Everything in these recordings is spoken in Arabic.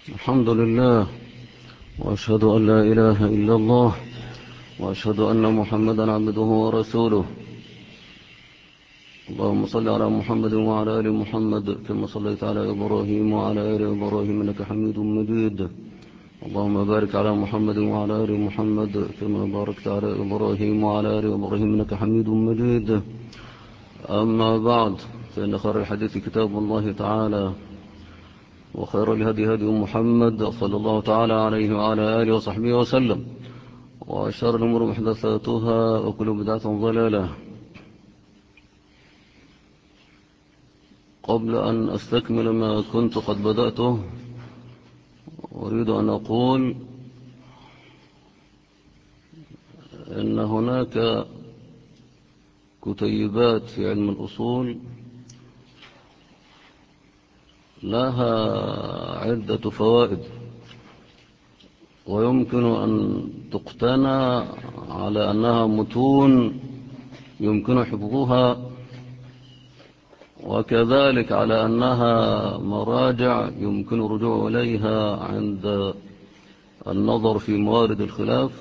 الحمد لله، وأشهد أن لا إله إلا الله، وأشهد أن محمدا عبده ورسوله. اللهم صل على محمد وعلى آل محمد كما صليت على إبراهيم وعلى آل إبراهيم إنك حميد مجيد. اللهم بارك على محمد وعلى آل محمد كما باركت على إبراهيم وعلى آل إبراهيم إنك حميد مجيد. أما بعد، فإن خير الحديث كتاب الله تعالى، وخير الهدي هدي محمد صلى الله تعالى عليه وعلى آله وصحبه وسلم، وشر الأمور محدثاتها، وكل بدعة ضلالة. قبل أن أستكمل ما كنت قد بدأته، أريد أن أقول إن هناك كتيبات في علم الأصول لها عدة فوائد، ويمكن أن تقتنى على أنها متون يمكن حفظها، وكذلك على أنها مراجع يمكن الرجوع إليها عند النظر في موارد الخلاف.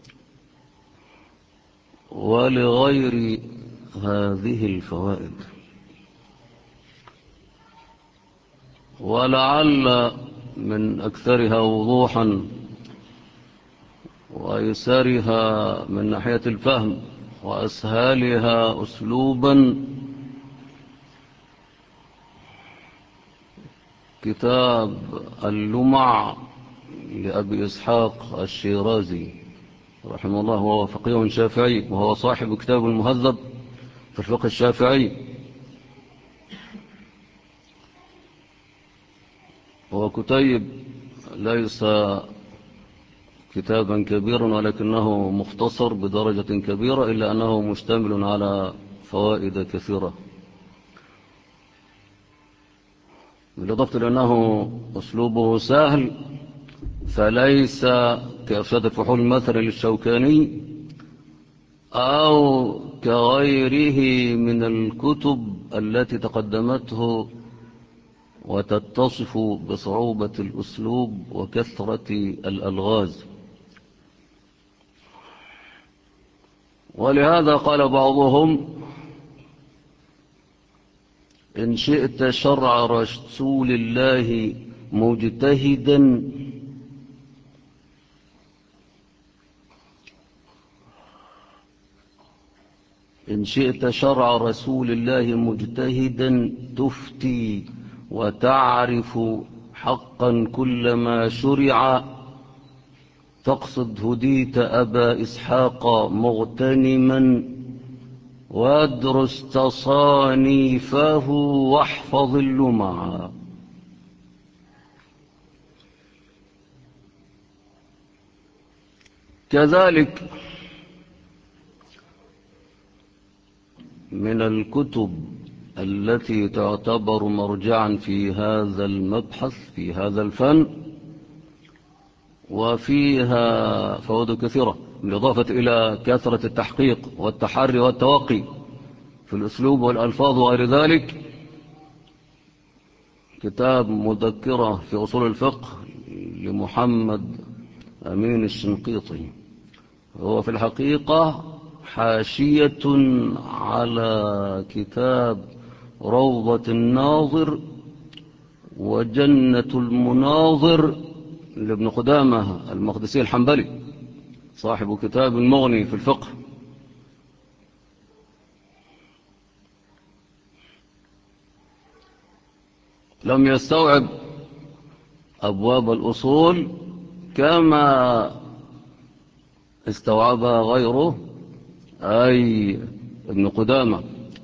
ولغير هذه الفوائد، ولعل من أكثرها وضوحا وأيسرها من ناحية الفهم وأسهلها أسلوبا كتاب اللمع لأبي إسحاق الشيرازي رحمه الله، وهو فقيه شافعي، وهو صاحب كتاب المهذب في الفقه الشافعي. هو كتيب ليس كتابا كبيرا، ولكنه مختصر بدرجة كبيرة، إلا أنه مشتمل على فوائد كثيرة، بالإضافة لأنه أسلوبه سهل، فليس كإرشاد الفحول مثل للشوكاني أو كغيره من الكتب التي تقدمته وتتصف بصعوبة الأسلوب وكثرة الألغاز. ولهذا قال بعضهم: إن شئت شرع رسول الله مجتهدا إن شئت شرع رسول الله مجتهدا تفتي وتعرف حقا كل ما شرع، تقصد هديت أبا إسحاق مغتنما، وادرس تصانيفه واحفظ اللمع. كذلك من الكتب التي تعتبر مرجعا في هذا المبحث في هذا الفن، وفيها فوائد كثيرة، بالإضافة إلى كثرة التحقيق والتحري والتوقي في الأسلوب والألفاظ وغير ذلك، كتاب مذكرة في أصول الفقه لمحمد أمين الشنقيطي. هو في الحقيقة حاشية على كتاب روضة الناظر وجنة المناظر لابن قدامة المقدسي الحنبلي، صاحب كتاب المغني في الفقه. لم يستوعب أبواب الأصول كما استوعبها غيره، أي ابن قدامة.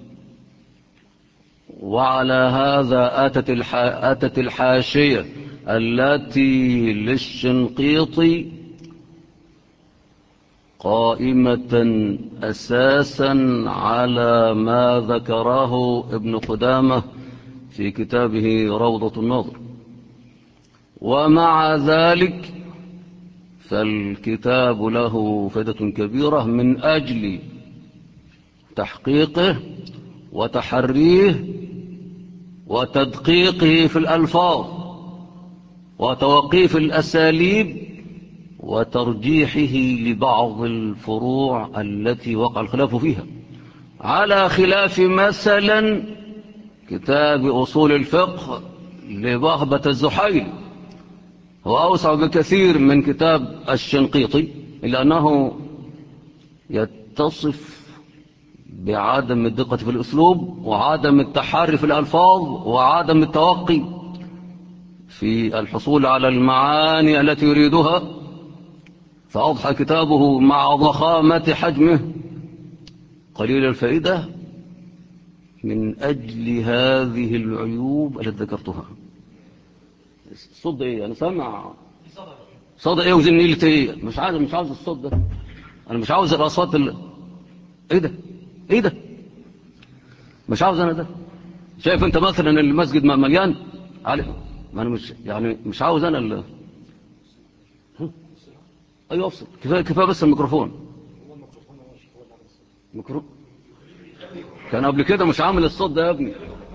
وعلى هذا أتت الحاشية التي للشنقيطي قائمة أساسا على ما ذكره ابن قدامة في كتابه روضة الناظر. ومع ذلك فالكتاب له فائدة كبيرة من أجل تحقيقه وتحريه وتدقيقه في الألفاظ، وتوقيف الأساليب وترجيحه لبعض الفروع التي وقع الخلاف فيها، على خلاف مثلا كتاب أصول الفقه لبهبة الزحيل. هو أوسع بكثير من كتاب الشنقيطي، إلا أنه يتصف بعدم الدقة في الأسلوب وعدم التحري في الألفاظ وعدم التوقي في الحصول على المعاني التي يريدها، فأضحى كتابه مع ضخامة حجمه قليل الفائدة من أجل هذه العيوب التي ذكرتها. الصوت ايه؟ انا سامع صوت ايه وزنيلة ايه؟ مش عاوز الصوت ده، انا مش عاوز الاصوات ايه ده؟ ايه ده؟ مش عاوز انا ده. شايف انت مثلا المسجد مليان علي، ما انا مش عاوز انا ايوه افصل، كفايه بس الميكروفون. ميكروفون كان قبل كده مش عامل الصوت ده يا ابني.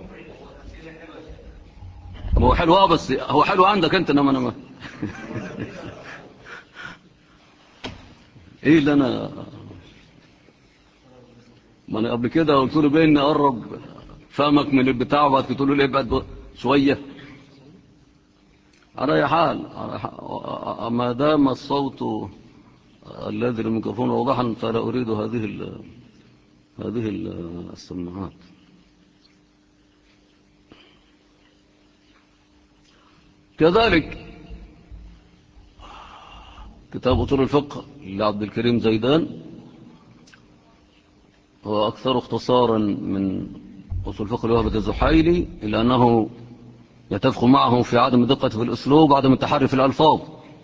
هو حلو بس هو حلو عندك انت، انما انا ما ايه اللي ما انا قبل كده قلت له بين قرب فمك من البتاع وبعد كده تقول له ابعد شويه. على اي حال ما دام الصوت الذي للميكروفون واضحا فلا اريد هذه السماعات. كذلك كتاب أصول الفقه لعبد الكريم زيدان هو أكثر اختصارا من أصول الفقه لوهبة الزحيلي، إلا أنه يتفق معه في عدم الدقة في الأسلوب وعدم التحري في الألفاظ،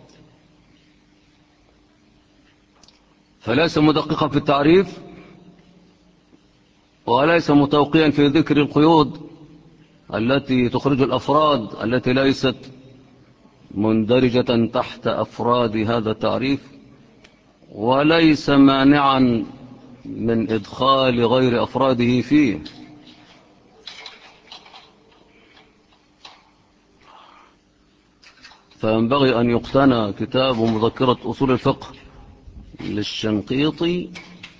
فليس مدققا في التعريف وليس متوقيا في ذكر القيود التي تخرج الأفراد التي ليست مندرجة تحت أفراد هذا التعريف، وليس مانعا من إدخال غير أفراده فيه. فينبغي أن يقتنى كتاب مذكرة أصول الفقه للشنقيطي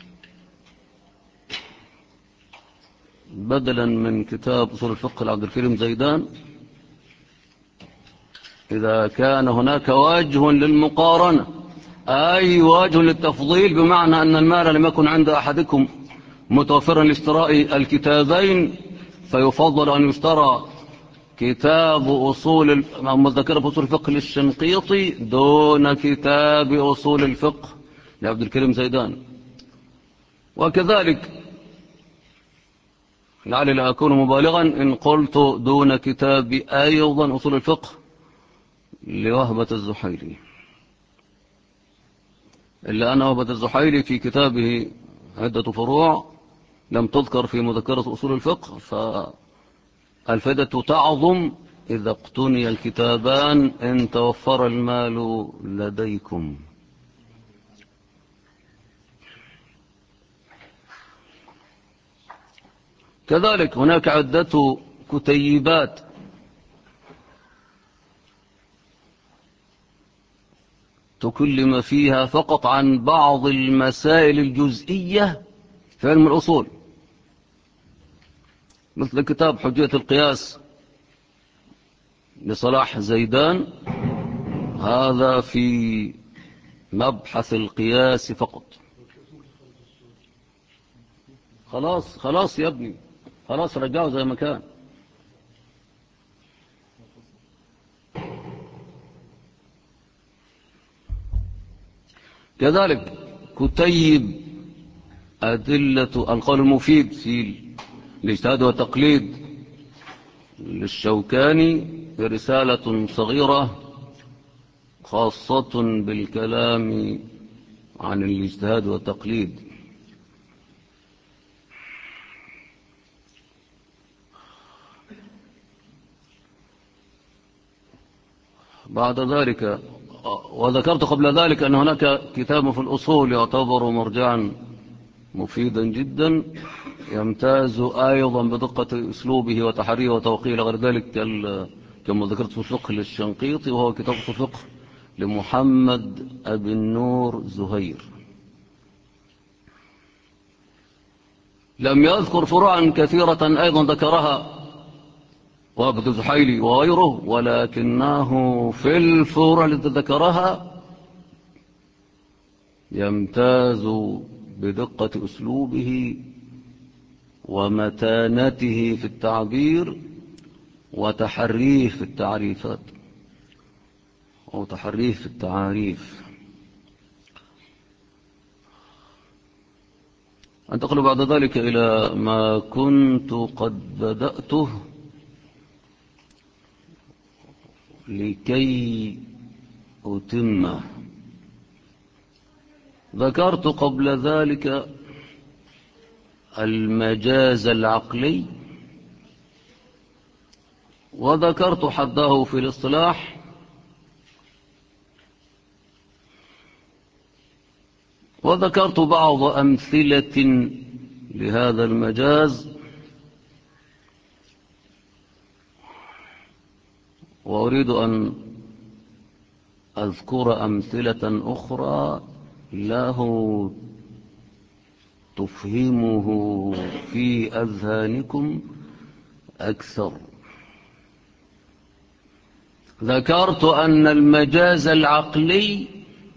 بدلا من كتاب أصول الفقه لعبد الكريم زيدان، إذا كان هناك وجه للمقارنة، أي وجه للتفضيل، بمعنى أن المال لم يكن عند أحدكم متوفرا لاشتراء الكتابين فيفضل أن يشترى كتاب مذكرة أصول الفقه للشنقيطي دون كتاب أصول الفقه لعبد الكريم زيدان. وكذلك لعلي لا أكون مبالغا إن قلت دون كتاب أيضا أصول الفقه لوهبة الزحيلي، إلا أن وهبة الزحيلي في كتابه عدة فروع لم تذكر في مذكرة أصول الفقه، فالفائدة تعظم إذا اقتني الكتابان إن توفر المال لديكم. كذلك هناك عدة كتيبات تكلم فيها فقط عن بعض المسائل الجزئية في علم الأصول، مثل كتاب حجية القياس لصلاح زيدان، هذا في مبحث القياس فقط. خلاص يا ابني، خلاص رجعه زي ما كان. كذلك كتيب أدلة القول المفيد في الاجتهاد والتقليد للشوكاني رسالة صغيرة خاصة بالكلام عن الاجتهاد والتقليد. بعد ذلك وذكرت قبل ذلك أن هناك كتاب في الأصول يعتبر مرجعا مفيدا جدا، يمتاز أيضا بدقة أسلوبه وتحريه وتوقيه غير ذلك كما ذكرت في الفقه للشنقيطي، وهو كتاب الفقه لمحمد أبي النور زهير. لم يذكر فروعا كثيرة أيضا ذكرها وابن زحيلي وغيره، ولكنه في الفروع التي ذكرها يمتاز بدقة أسلوبه ومتانته في التعبير وتحريه في التعريفات أو تحريه في التعاريف. أنتقل بعد ذلك إلى ما كنت قد بدأته لكي أتمه. ذكرت قبل ذلك المجاز العقلي، وذكرت حده في الاصطلاح، وذكرت بعض أمثلة لهذا المجاز، وأريد أن أذكر أمثلة أخرى له تفهمه في أذهانكم أكثر. ذكرت أن المجاز العقلي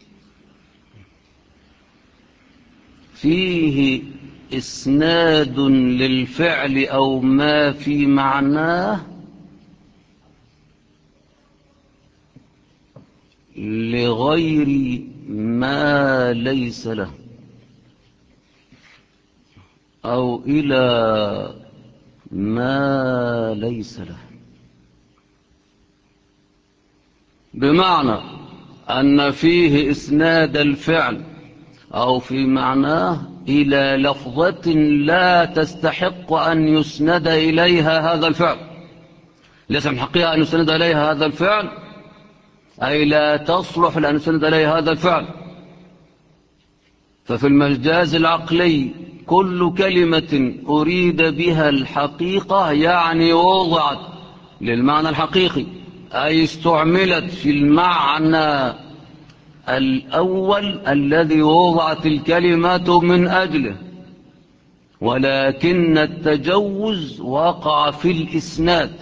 فيه إسناد للفعل أو ما في معناه لغير ما ليس له، أو إلى ما ليس له، بمعنى أن فيه إسناد الفعل أو في معناه إلى لفظة لا تستحق أن يسند إليها هذا الفعل، ليس من حقها أن يسند إليها هذا الفعل، أي لا تصلح لأن يسند إليها هذا الفعل. ففي المجاز العقلي كل كلمة أريد بها الحقيقة، يعني وضعت للمعنى الحقيقي، أي استعملت في المعنى الأول الذي وضعت الكلمة من أجله، ولكن التجوز وقع في الإسناد،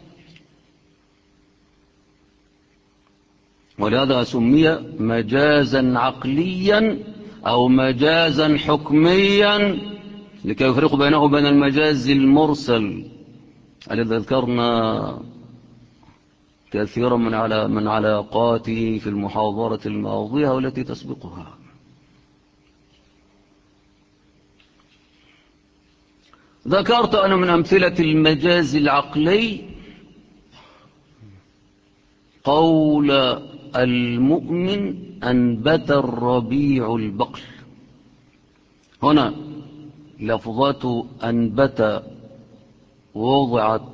ولهذا سمي مجازا عقليا أو مجازا حكميا، لكي يفرق بينه وبين المجاز المرسل الذي ذكرنا كثيرا من علاقاته في المحاضرة الماضية والتي تسبقها. ذكرت أنا من أمثلة المجاز العقلي قول المؤمن أنبت الربيع البقل. هنا لفظة أنبت وضعت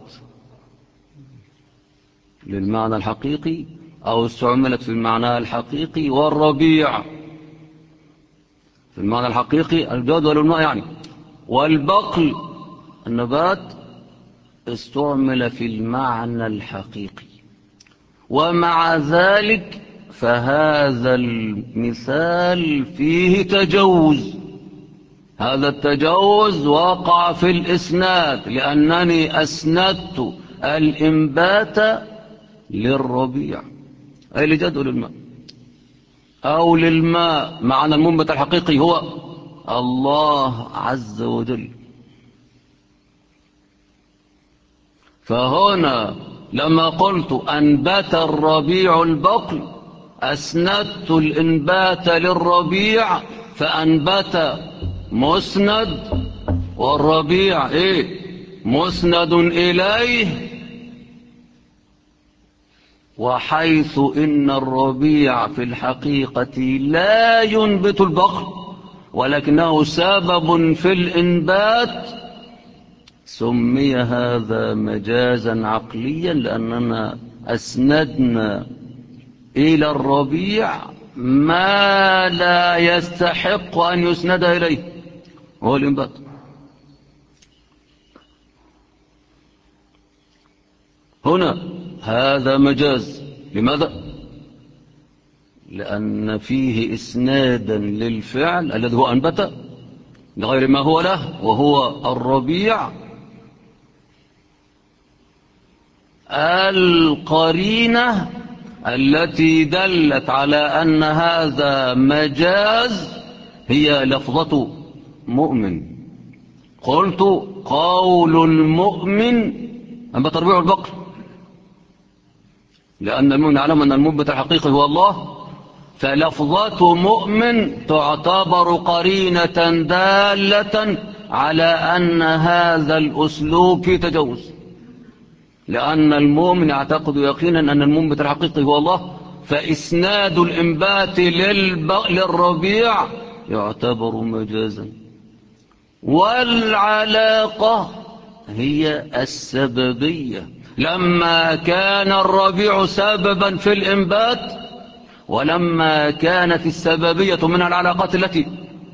للمعنى الحقيقي أو استعملت في المعنى الحقيقي، والربيع في المعنى الحقيقي الجود والماء يعني، والبقل النبات استعمل في المعنى الحقيقي. ومع ذلك فهذا المثال فيه تجوز، هذا التجوز وقع في الإسناد، لأنني أسندت الإنبات للربيع أي لجدول الماء أو للماء. معنى المنبت الحقيقي هو الله عز وجل. فهنا لما قلت أنبت الربيع البقل أسندت الإنبات للربيع، فأنبت مسند والربيع مسند إليه. وحيث إن الربيع في الحقيقة لا ينبت البقل ولكنه سبب في الإنبات، سمي هذا مجازا عقليا، لأننا أسندنا إلى الربيع ما لا يستحق أن يسند إليه، هو الإنبات. هنا هذا مجاز. لماذا؟ لأن فيه إسنادا للفعل الذي هو أنبت لغير ما هو له، وهو الربيع. القرينة التي دلت على أن هذا مجاز هي لفظة مؤمن. قلت قول المؤمن أنبت ربيع البقر، لأن المؤمن يعلم أن المنبت الحقيقي هو الله، فلفظة مؤمن تعتبر قرينة دالة على أن هذا الأسلوب فيه تجوز، لأن المؤمن يعتقد يقينا أن المنبت الحقيقي هو الله، فإسناد الإنبات للربيع يعتبر مجازا. والعلاقة هي السببية، لما كان الربيع سببا في الإنبات ولما كانت السببية من العلاقات التي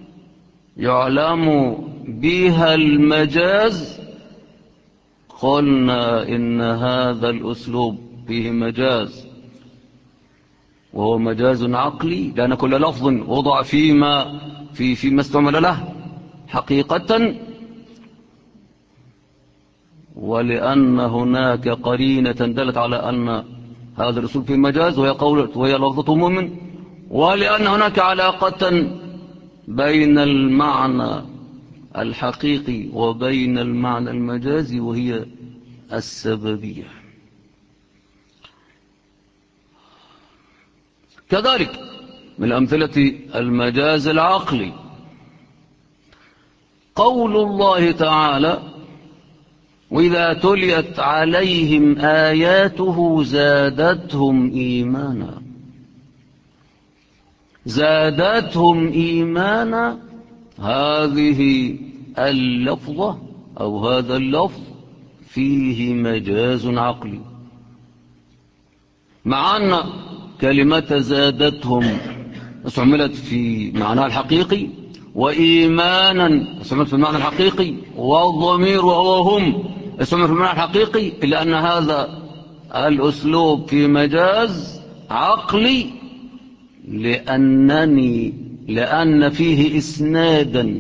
يعلم بها المجاز، قلنا إن هذا الأسلوب فيه مجاز، وهو مجاز عقلي، لأن كل لفظ وضع فيما استعمل له حقيقة، ولأن هناك قرينة دلت على أن هذا الأسلوب فيه مجاز وهي لفظة مؤمن، ولأن هناك علاقة بين المعنى الحقيقي وبين المعنى المجازي وهي السببية. كذلك من أمثلة المجاز العقلي قول الله تعالى: وإذا تليت عليهم آياته زادتهم إيمانا. زادتهم إيمانا، هذه اللفظة أو هذا اللفظ فيه مجاز عقلي، مع أن كلمة زادتهم استعملت في معناها الحقيقي، وإيمانا استعملت في المعنى الحقيقي، والضمير وهو هم استعمل في المعنى الحقيقي، إلا أن هذا الأسلوب في مجاز عقلي، لأن فيه إسنادا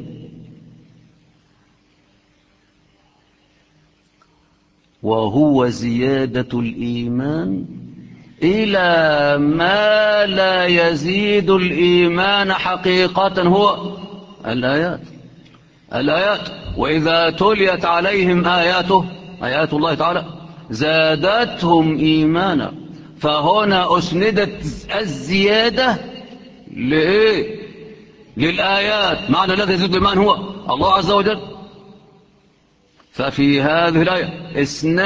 وهو زيادة الإيمان إلى ما لا يزيد الإيمان حقيقة، هو الآيات. وإذا تليت عليهم آياته، آيات الله تعالى، زادتهم إيمانا. فهنا أسندت الزيادة لإيه؟ للآيات، معنى الذي يزيد الإيمان هو الله عز وجل. ففي هذه الآية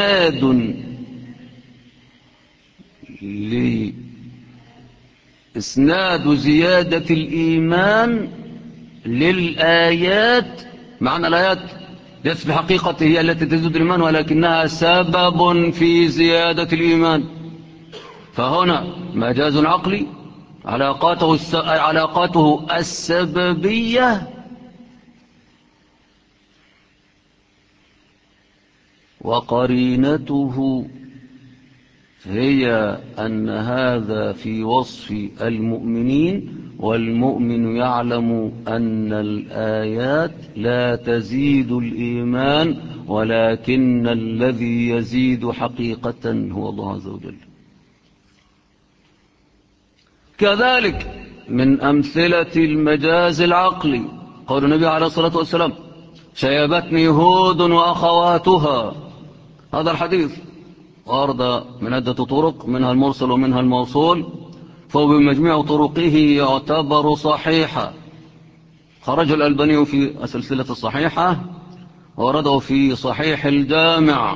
إسناد زيادة الإيمان للآيات، معنى الآيات ليست في حقيقة هي التي تزيد الإيمان، ولكنها سبب في زيادة الإيمان. فهنا مجاز عقلي علاقاته السببية، وقرينته هي أن هذا في وصف المؤمنين، والمؤمن يعلم أن الآيات لا تزيد الإيمان، ولكن الذي يزيد حقيقة هو الله عز وجل. كذلك من أمثلة المجاز العقلي قول النبي عليه الصلاة والسلام: شيبتني هود وأخواتها. هذا الحديث ورد من عدة طرق، منها المرسل ومنها الموصول، فهو بمجموع طرقه يعتبر صحيحا. خرج الألباني في السلسلة الصحيحة، ورده في صحيح الجامع: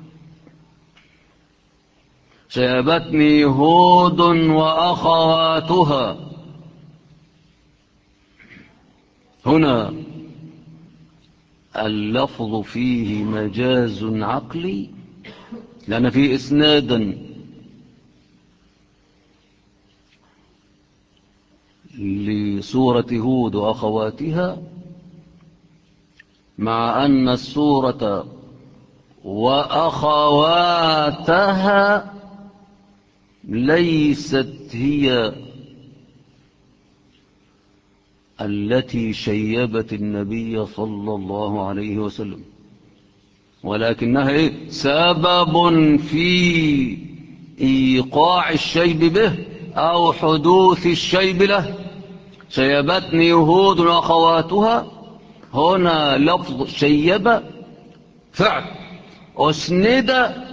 شيبتني هود وأخواتها. هنا اللفظ فيه مجاز عقلي، لأن فيه إسنادا لسورة هود وأخواتها، مع أن السورة وأخواتها ليست هي التي شيبت النبي صلى الله عليه وسلم، ولكنها سبب في إيقاع الشيب به أو حدوث الشيب له. شيبتني يهود وأخواتها، هنا لفظ شيب فعل أسند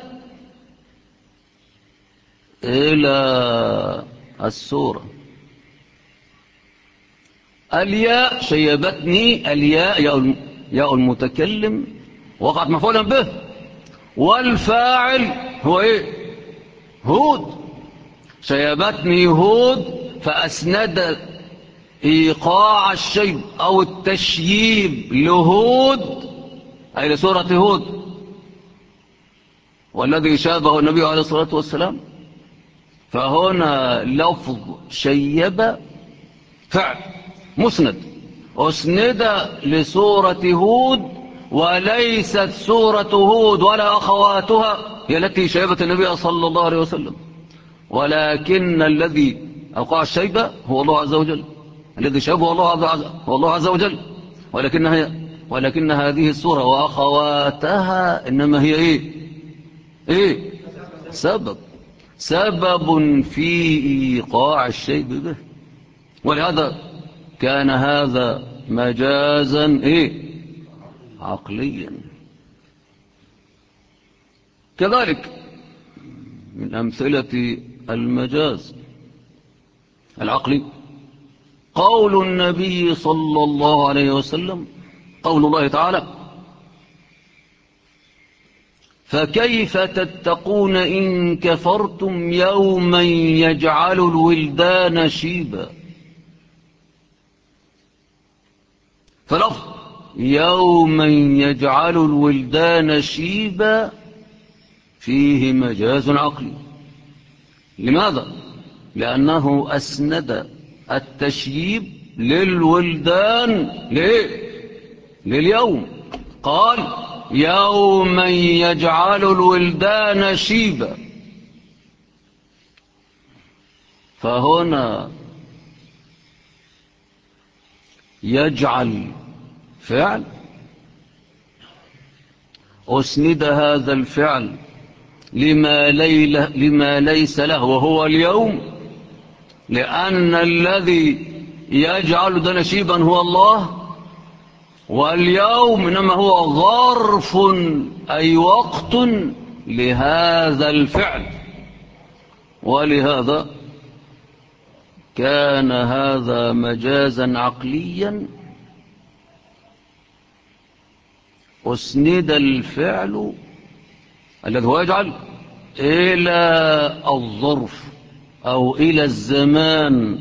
إلى السورة. الياء شيبتني، الياء ياء المتكلم وقعت مفعولا به، والفاعل هو هود. شيبتني هود فأسند إيقاع الشيب أو التشييب لهود أي لسورة هود، والذي شابه النبي عليه الصلاة والسلام. فهنا لفظ شيب فعل مسند أسند لسورة هود، وليست سورة هود ولا أخواتها هي التي شيبت النبي صلى الله عليه وسلم، ولكن الذي أوقع الشيبة هو الله عز وجل، الذي شابه هو الله عز وجل. ولكن هذه السورة وأخواتها إنما هي سبب في إيقاع الشيب به، ولهذا كان هذا مجازا عقليا. كذلك من أمثلة المجاز العقلي قول النبي صلى الله عليه وسلم، قول الله تعالى: فكيف تتقون إن كفرتم يوما يجعل الولدان شيبا. فلفظ يوما يجعل الولدان شيبا فيه مجاز عقلي. لماذا؟ لأنه أسند التشييب للولدان لليوم، قال يوما يجعل الولدان شيبا. فهنا يجعل فعل أسند هذا الفعل لما ليس له وهو اليوم، لأن الذي يجعل ده نشيبا هو الله، واليوم إنما هو ظرف أي وقت لهذا الفعل. ولهذا كان هذا مجازا عقليا أسند الفعل الذي هو يجعل إلى الظرف أو إلى الزمان.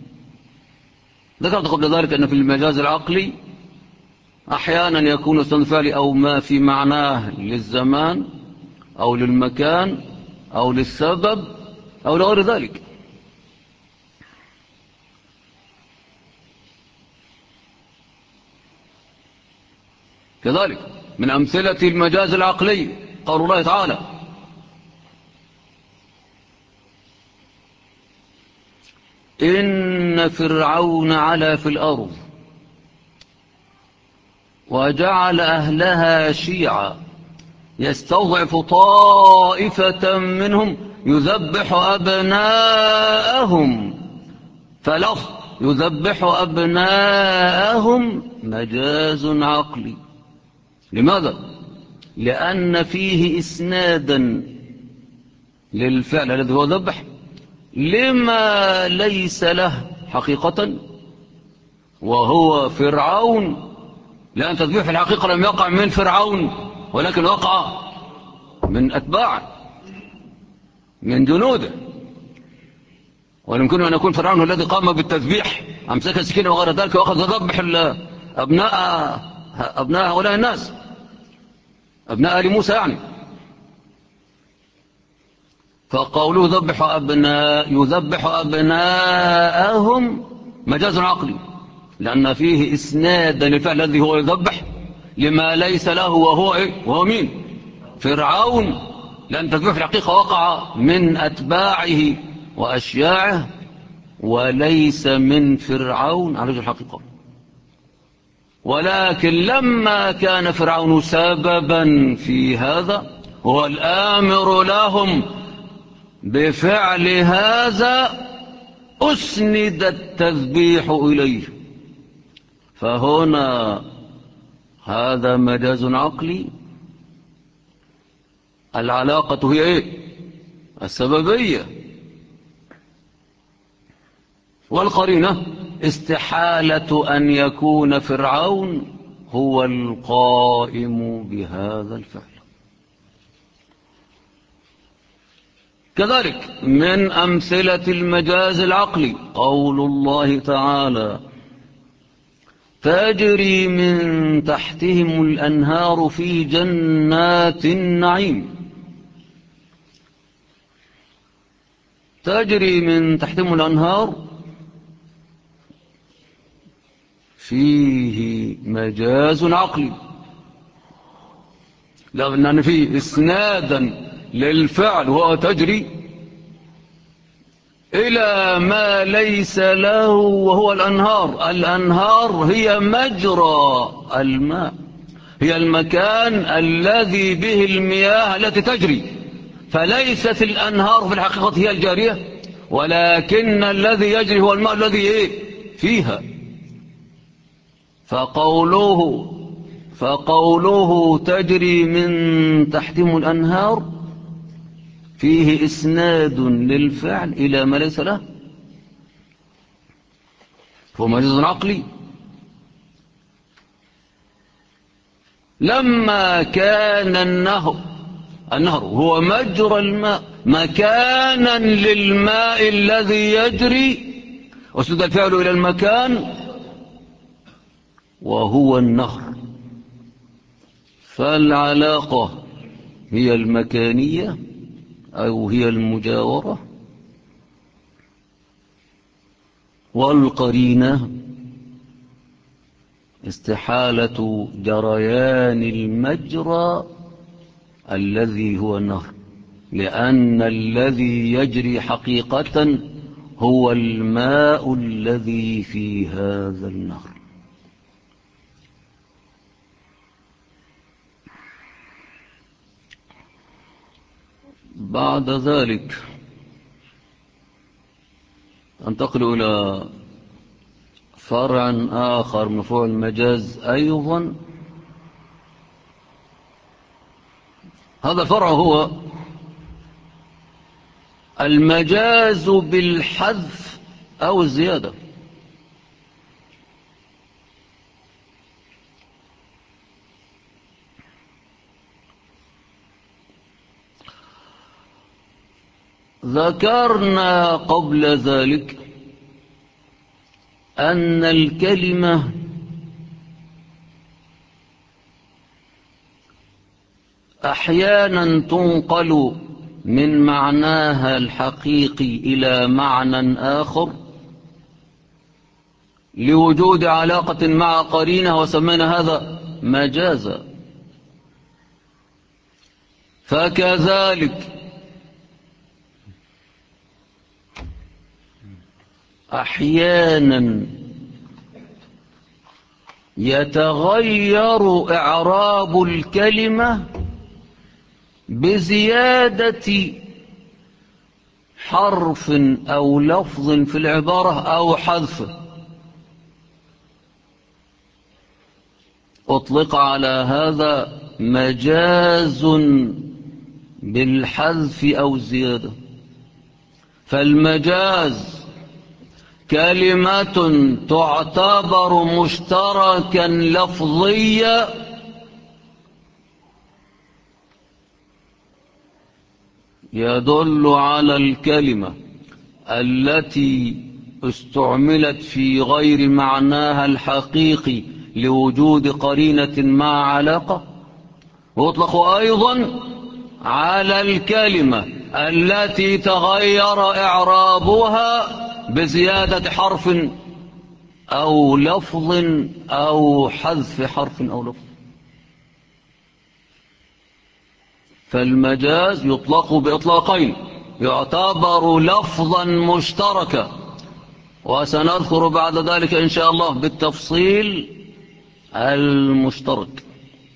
ذكرت قبل ذلك أن في المجاز العقلي أحيانا يكون اسم الفعل أو ما في معناه للزمان أو للمكان أو للسبب أو لغير ذلك. كذلك من أمثلة المجاز العقلي قول الله تعالى: إن فرعون علا في الأرض وجعل أهلها شيعا يستضعف طائفة منهم يذبح أبناءهم. فلفظ يذبح أبناءهم مجاز عقلي. لماذا؟ لأن فيه إسنادا للفعل الذي هو ذبح لما ليس له حقيقة وهو فرعون، لأن تذبيح في الحقيقة لم يقع من فرعون ولكن وقع من أتباعه من جنوده. ويمكن أن يكون فرعون الذي قام بالتذبيح، أمسك سكينة وغير ذلك وأخذ يذبح أبناء هؤلاء الناس، أبناء آل موسى يعني. فقوله يذبح أبناءهم مجاز عقلي، لأن فيه إسنادا للفعل الذي هو يذبح لما ليس له وهو مين؟ فرعون. لأن تذبيح في الحقيقة وقع من أتباعه وأشياعه وليس من فرعون على وجه الحقيقة. ولكن لما كان فرعون سببا في هذا هو الآمر لهم بفعل هذا أسند التذبيح إليه. فهنا هذا مجاز عقلي. العلاقة هي إيه؟ السببية. والقرينة استحالة أن يكون فرعون هو القائم بهذا الفعل. كذلك من أمثلة المجاز العقلي قول الله تعالى تجري من تحتهم الأنهار في جنات النعيم. تجري من تحتهم الأنهار فيه مجاز عقلي، لأن فيه إسنادا للفعل وهو تجري إلى ما ليس له وهو الأنهار. الأنهار هي مجرى الماء، هي المكان الذي به المياه التي تجري، فليست الأنهار في الحقيقة هي الجارية، ولكن الذي يجري هو الماء الذي فيها. فقوله تجري من تحتهم الأنهار فيه إسناد للفعل إلى ما ليس له، هو مجاز عقلي. لما كان النهر هو مجرى الماء مكانا للماء الذي يجري، وسد الفعل إلى المكان وهو النهر، فالعلاقة هي المكانية أو هي المجاورة، والقرينة استحالة جريان المجرى الذي هو النهر، لأن الذي يجري حقيقة هو الماء الذي في هذا النهر. بعد ذلك انتقل إلى فرع آخر من فروع المجاز أيضا. هذا الفرع هو المجاز بالحذف أو الزيادة. ذكرنا قبل ذلك أن الكلمة أحيانا تنقل من معناها الحقيقي إلى معنى آخر لوجود علاقة مع قرينة، وسمينا هذا مجازا. فكذلك أحيانا يتغير إعراب الكلمة بزيادة حرف أو لفظ في العبارة أو حذفه. أطلق على هذا مجاز بالحذف أو الزيادة. فالمجاز كلمة تعتبر مشتركا لفظيا يدل على الكلمة التي استعملت في غير معناها الحقيقي لوجود قرينة مع علاقة، ويطلق أيضا على الكلمة التي تغير إعرابها بزيادة حرف أو لفظ أو حذف حرف أو لفظ. فالمجاز يطلق بإطلاقين، يعتبر لفظا مشتركا، وسنذكر بعد ذلك إن شاء الله بالتفصيل المشترك.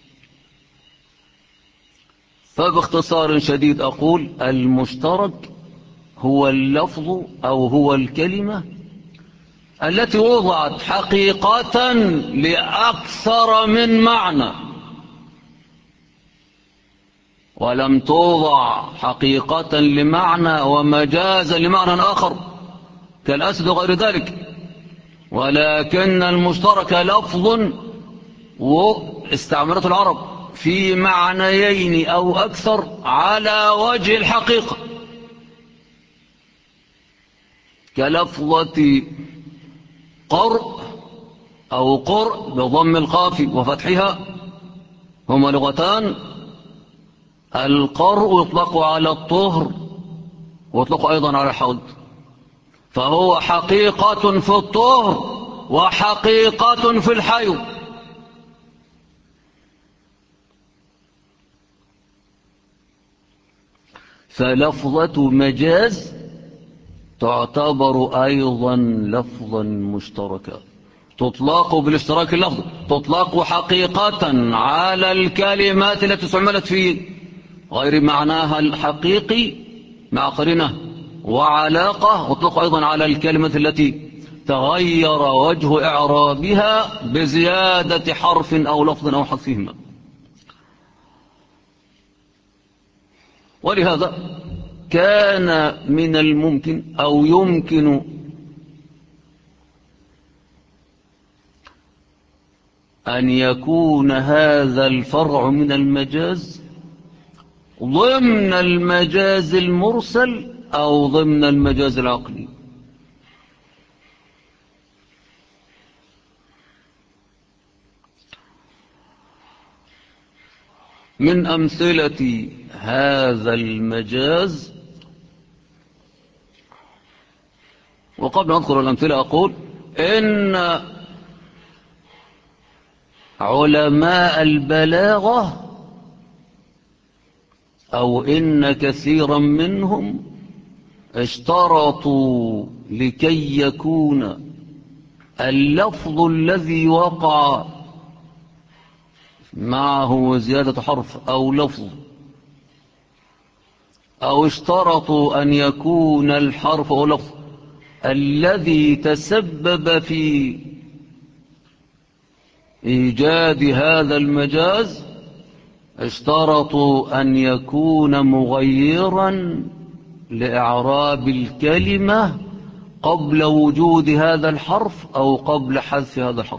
فباختصار شديد أقول المشترك هو اللفظ أو هو الكلمة التي وضعت حقيقة لأكثر من معنى، ولم توضع حقيقة لمعنى ومجازا لمعنى آخر كالأسد وغير ذلك، ولكن المشترك لفظ واستعملته العرب في معنيين أو أكثر على وجه الحقيقة، كلفظة قرء أو قرء بضم القاف وفتحها، هما لغتان. القرء يطلق على الطهر ويطلق أيضا على الحوض، فهو حقيقة في الطهر وحقيقة في الحيض. فلفظة مجاز تعتبر أيضا لفظا مشتركا، تطلق بالاشتراك اللفظ، تطلق حقيقة على الكلمات التي استعملت في غير معناها الحقيقي مع قرينة وعلاقة، وتطلق أيضا على الكلمة التي تغير وجه إعرابها بزيادة حرف أو لفظ أو حذفهما. ولهذا كان من الممكن أو يمكن أن يكون هذا الفرع من المجاز ضمن المجاز المرسل أو ضمن المجاز العقلي. من أمثلة هذا المجاز، وقبل أن أذكر الأمثلة أقول إن علماء البلاغة أو إن كثيرا منهم اشترطوا لكي يكون اللفظ الذي وقع معه زيادة حرف أو لفظ، أو اشترطوا أن يكون الحرف أو لفظ الذي تسبب في إيجاد هذا المجاز، اشترطوا أن يكون مغيرا لإعراب الكلمة قبل وجود هذا الحرف أو قبل حذف هذا الحرف.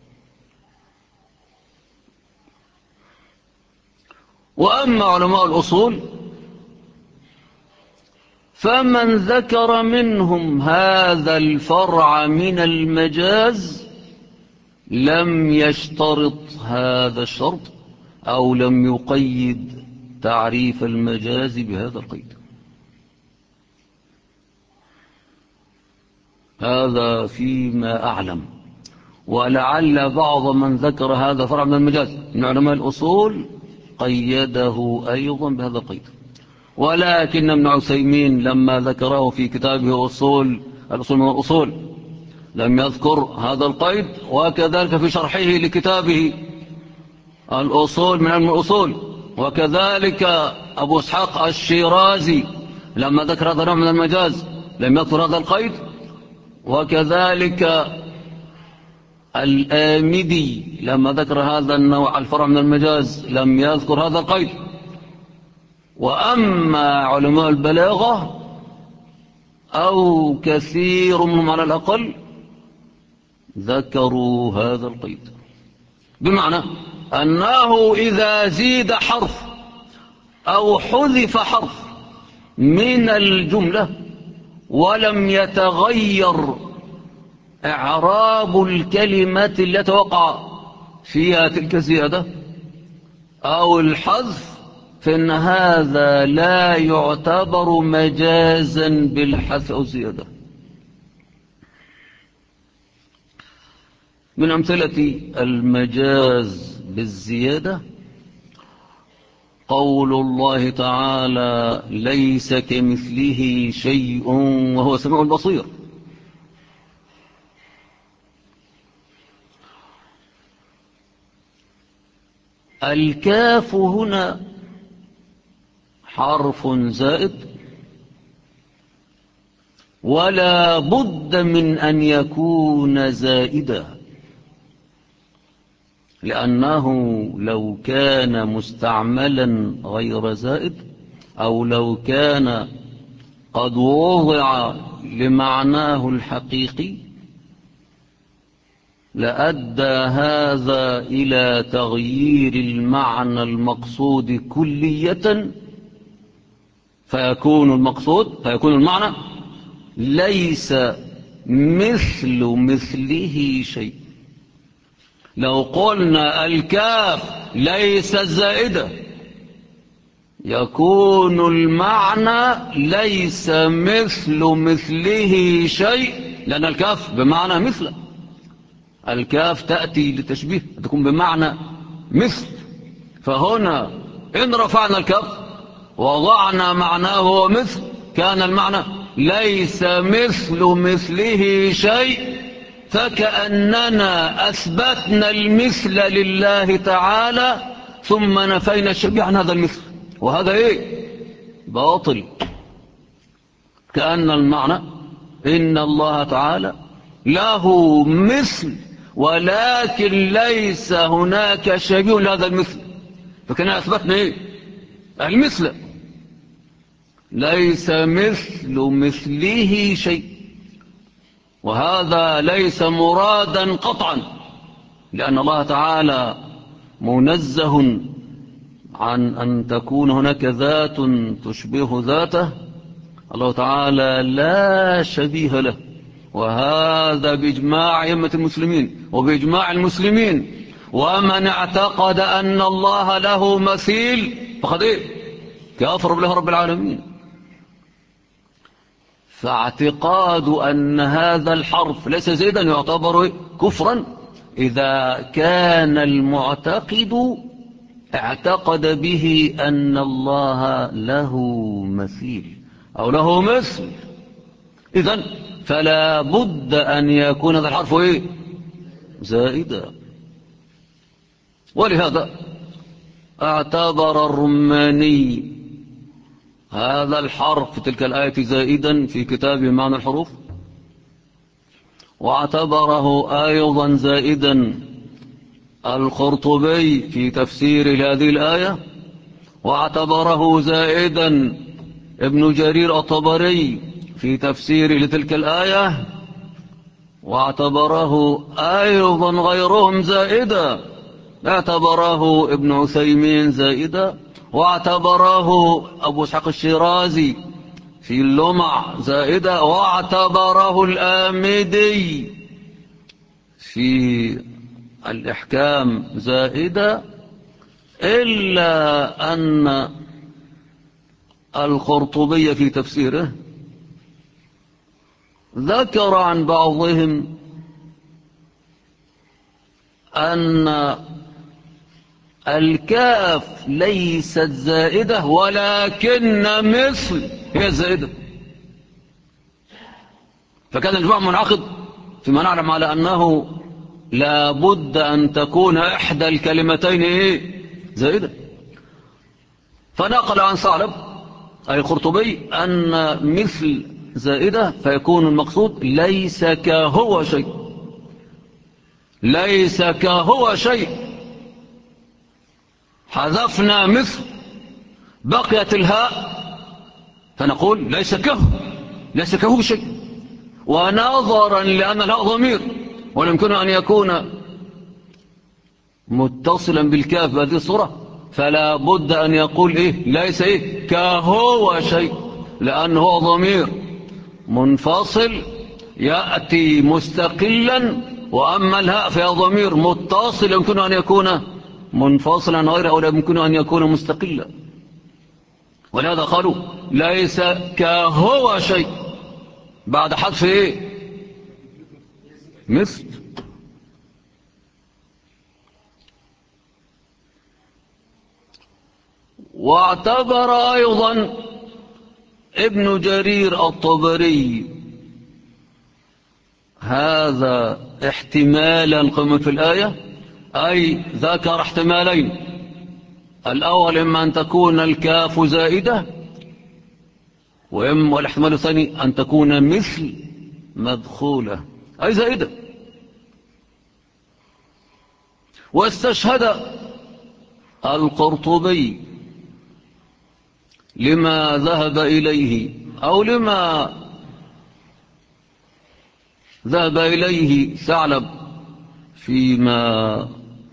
وأما علماء الأصول فمن ذكر منهم هذا الفرع من المجاز لم يشترط هذا الشرط أو لم يقيد تعريف المجاز بهذا القيد. هذا فيما أعلم، ولعل بعض من ذكر هذا فرع من المجاز من علماء الأصول قيده أيضا بهذا القيد، ولكن ابن عثيمين لما ذكره في كتابه الأصول من الأصول لم يذكر هذا القيد، وكذلك في شرحه لكتابه الأصول من علم الأصول، وكذلك أبو إسحاق الشيرازي لما ذكر هذا النوع من المجاز لم يذكر هذا القيد، وكذلك الآمدي لما ذكر هذا النوع الفرع من المجاز لم يذكر هذا القيد. وأما علماء البلاغة أو كثير منهم على الأقل ذكروا هذا القيد، بمعنى أنه إذا زيد حرف أو حذف حرف من الجملة ولم يتغير إعراب الكلمة التي وقع فيها تلك الزيادة أو الحذف، فإن هذا لا يعتبر مجازا بالحذف أو الزيادة. من أمثلة المجاز بالزيادة قول الله تعالى ليس كمثله شيء وهو السميع البصير. الكاف هنا حرف زائد، ولا بد من أن يكون زائدا، لأنه لو كان مستعملا غير زائد، أو لو كان قد وضع لمعناه الحقيقي، لأدى هذا إلى تغيير المعنى المقصود كلية، فيكون المعنى ليس مثله شيء. لو قلنا الكاف ليست زائدة، يكون المعنى ليس مثله شيء، لأن الكاف بمعنى مثل. الكاف تأتي للتشبيه، تكون بمعنى مثل. فهنا إن رفعنا الكاف وضعنا معناه مثل، كان المعنى ليس مثله شيء، فكأننا أثبتنا المثل لله تعالى ثم نفينا الشبيه عن هذا المثل، وهذا باطل. كأن المعنى إن الله تعالى له مثل، ولكن ليس هناك شبيه لهذا المثل، فكان أثبتنا المثل، ليس مثله شيء. وهذا ليس مرادا قطعا، لأن الله تعالى منزه عن أن تكون هناك ذات تشبه ذاته. الله تعالى لا شبيه له، وهذا بإجماع أئمة المسلمين وبإجماع المسلمين. ومن اعتقد أن الله له مثيل فقد كافر بالله رب العالمين. فاعتقاد أن هذا الحرف ليس زيدا يعتبر كفرا إذا كان المعتقد اعتقد به أن الله له مثيل أو له مثل. إذن فلا بد أن يكون هذا الحرف زائدا. ولهذا اعتبر الرماني هذا الحرف في تلك الآية زائدا في كتابه معنى الحروف، واعتبره أيضا زائدا القرطبي في تفسير هذه الآية، واعتبره زائدا ابن جرير الطبري في تفسير لتلك الآية، واعتبره أيضا غيرهم زائدا. اعتبره ابن عثيمين زائدا، واعتبره أبو اسحاق الشيرازي في اللمع زائدا، واعتبره الآمدي في الإحكام زائدا، إلا أن القرطبي في تفسيره ذكر عن بعضهم أن الكاف ليست زائدة، ولكن مثل هي زائدة. فكان الجمع منعقد فيما نعلم على أنه لا بد أن تكون إحدى الكلمتين زائدة. فنقل عن ثعلب أي القرطبي أن مثل زائدة، فيكون المقصود ليس كهو شيء، ليس كهو شيء. حذفنا مثل، بقيت الهاء، فنقول ليس كهو شيء. ونظرا لأن الهاء ضمير ولا يمكن أن يكون متصلا بالكاف بهذه الصورة، فلا بد أن يقول ليس كهو شيء، لأنه هو ضمير منفصل يأتي مستقلا، وأما الهاء فهي ضمير متصل يمكن أن يكون منفصلا غيره، أو لا يمكن أن يكون مستقلا. ولهذا قالوا ليس كهو شيء بعد حذف مثل. واعتبر أيضا ابن جرير الطبري هذا احتمالا كما في الآية، أي ذكر احتمالين: الأول إما أن تكون الكاف زائدة، وإما الاحتمال الثاني أن تكون مثل مدخولة أي زائدة. واستشهد القرطبي لما ذهب إليه أو لما ذهب إليه ثعلب فيما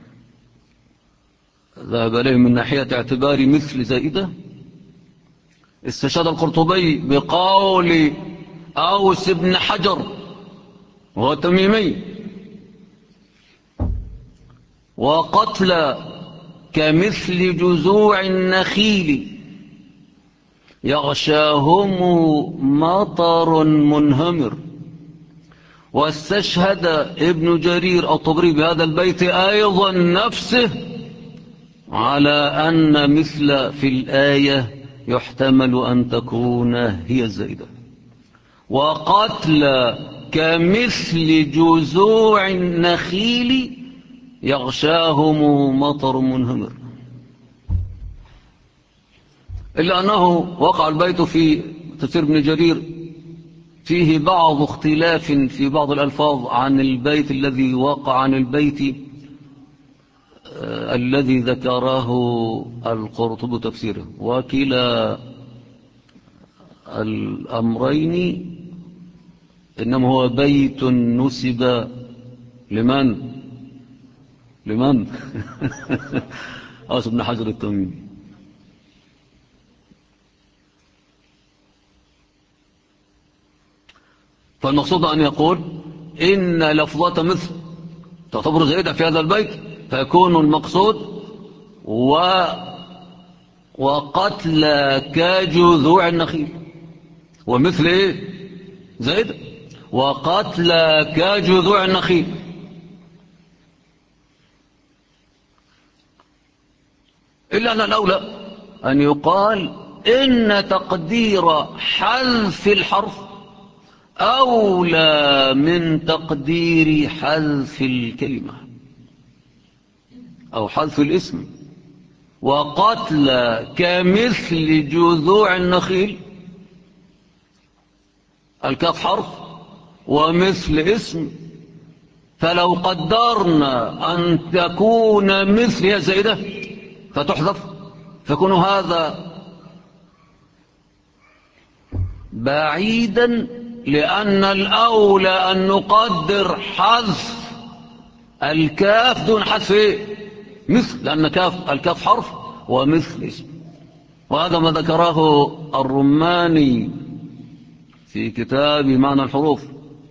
ذهب إليه من ناحية اعتبار مثل زائدة. استشهد القرطبي بقول أوس بن حجر وهو تميمي: وقتل كمثل جذوع النخيل يغشاهم مطر منهمر. واستشهد ابن جرير الطبري بهذا البيت أيضا نفسه على أن مثل في الآية يحتمل أن تكون هي الزائدة. وقتل كمثل جذوع النخيل يغشاهم مطر منهمر، إلا أنه وقع البيت في تفسير ابن جرير فيه بعض اختلاف في بعض الألفاظ عن البيت الذي وقع عن البيت الذي ذكره القرطبي تفسيره. وكلا الأمرين إنما هو بيت نسب لمن أوس بن حجر التميمي. فالمقصود أن يقول إن لفظة مثل تعتبر زائدة في هذا البيت، فيكون المقصود وقتل كجذوع النخيل، ومثل إيه؟ زائدة. وقتل كجذوع النخيل. إلا أن الأولى أن يقال إن تقدير حذف الحرف أولى من تقدير حذف الكلمة أو حذف الاسم. وقتل كمثل جذوع النخيل، الكاف حرف ومثل اسم، فلو قدرنا أن تكون مثل هي زائدة فتحذف، فيكون هذا بعيدا، لأن الأولى أن نقدر حذف الكاف دون حذف إيه؟ مثل، لأن الكاف حرف ومثل اسم. وهذا ما ذكره الرماني في كتاب معنى الحروف،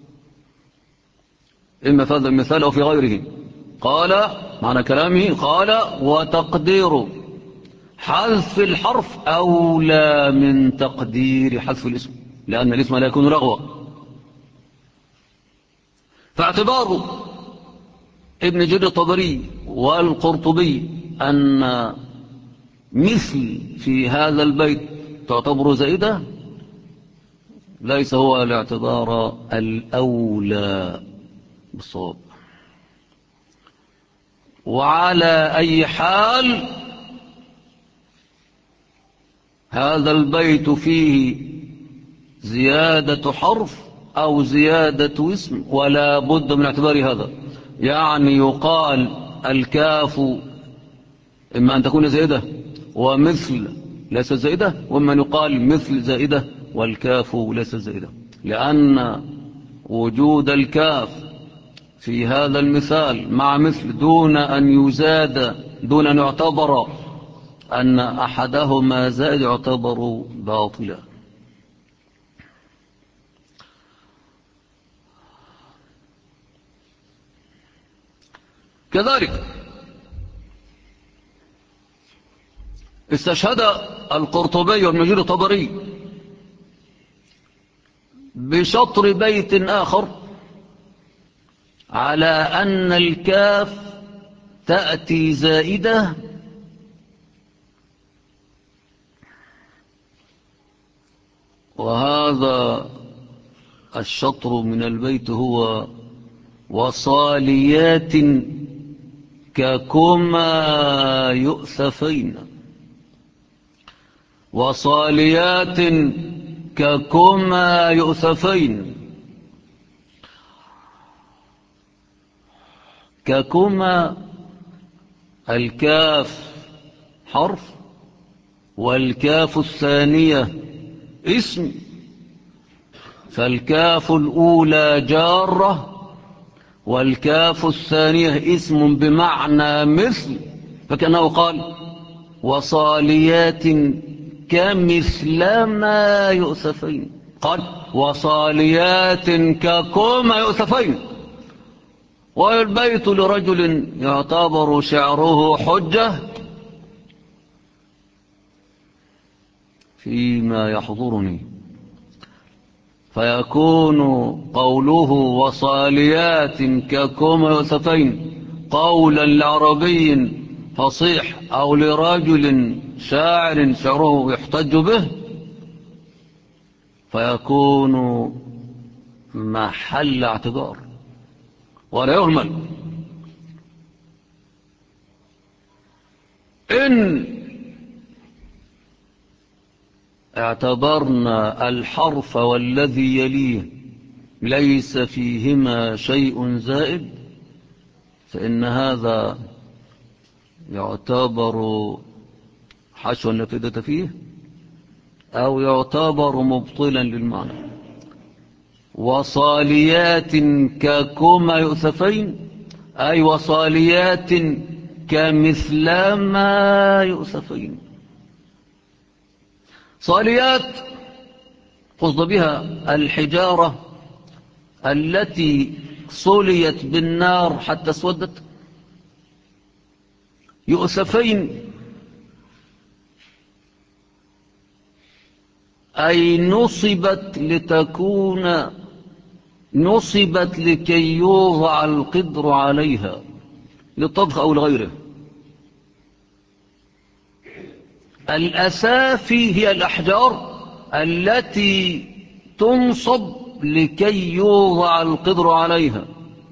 إما في هذا المثال أو في غيره. قال معنى كلامه، قال: وتقدير حذف الحرف أولى من تقدير حذف الاسم، لأن الاسم لا يكون لغوا. فاعتبار ابن جرير الطبري والقرطبي أن مثل في هذا البيت تعتبر زائدة ليس هو الاعتبار الأولى بالصواب. وعلى أي حال هذا البيت فيه زيادة حرف أو زيادة اسم، ولا بد من اعتبار هذا. يعني يقال الكاف إما أن تكون زائدة ومثل ليس زائدة، وإما أن يقال مثل زائدة والكاف ليس زائدة، لأن وجود الكاف في هذا المثال مع مثل دون أن يزاد، دون أن يعتبر أن أحدهما زائد، يعتبر باطلا. كذلك استشهد القرطبي وابن جرير الطبري بشطر بيت آخر على أن الكاف تأتي زائدة وهذا الشطر من البيت هو وصاليات ككما يؤسفين، وصاليات ككما يؤسفين. ككما الكاف حرف، والكاف الثانية اسم، فالكاف الأولى جارة والكاف الثانية اسم بمعنى مثل، فكأنه قال وصاليات كمثلما يؤسفين، قال وصاليات ككما يؤسفين. والبيت لرجل يعتبر شعره حجة فيما يحضرني، فيكون قوله وصاليات ككما يؤسفين قولا لعربي فصيح أو لرجل شاعر شعره يحتج به، فيكون محل اعتبار ولا يهمل. إن اعتبرنا الحرف والذي يليه ليس فيهما شيء زائد، فإن هذا يعتبر حشو النفيدة فيه أو يعتبر مبطلا للمعنى. وصاليات ككما يؤسفين أي وصاليات كمثلما يؤسفين. صاليات قصد بها الحجارة التي صليت بالنار حتى اسودت. يؤسفين أي نصبت لكي يوضع القدر عليها للطبخ أو لغيره. الأسافي هي الأحجار التي تنصب لكي يوضع القدر عليها.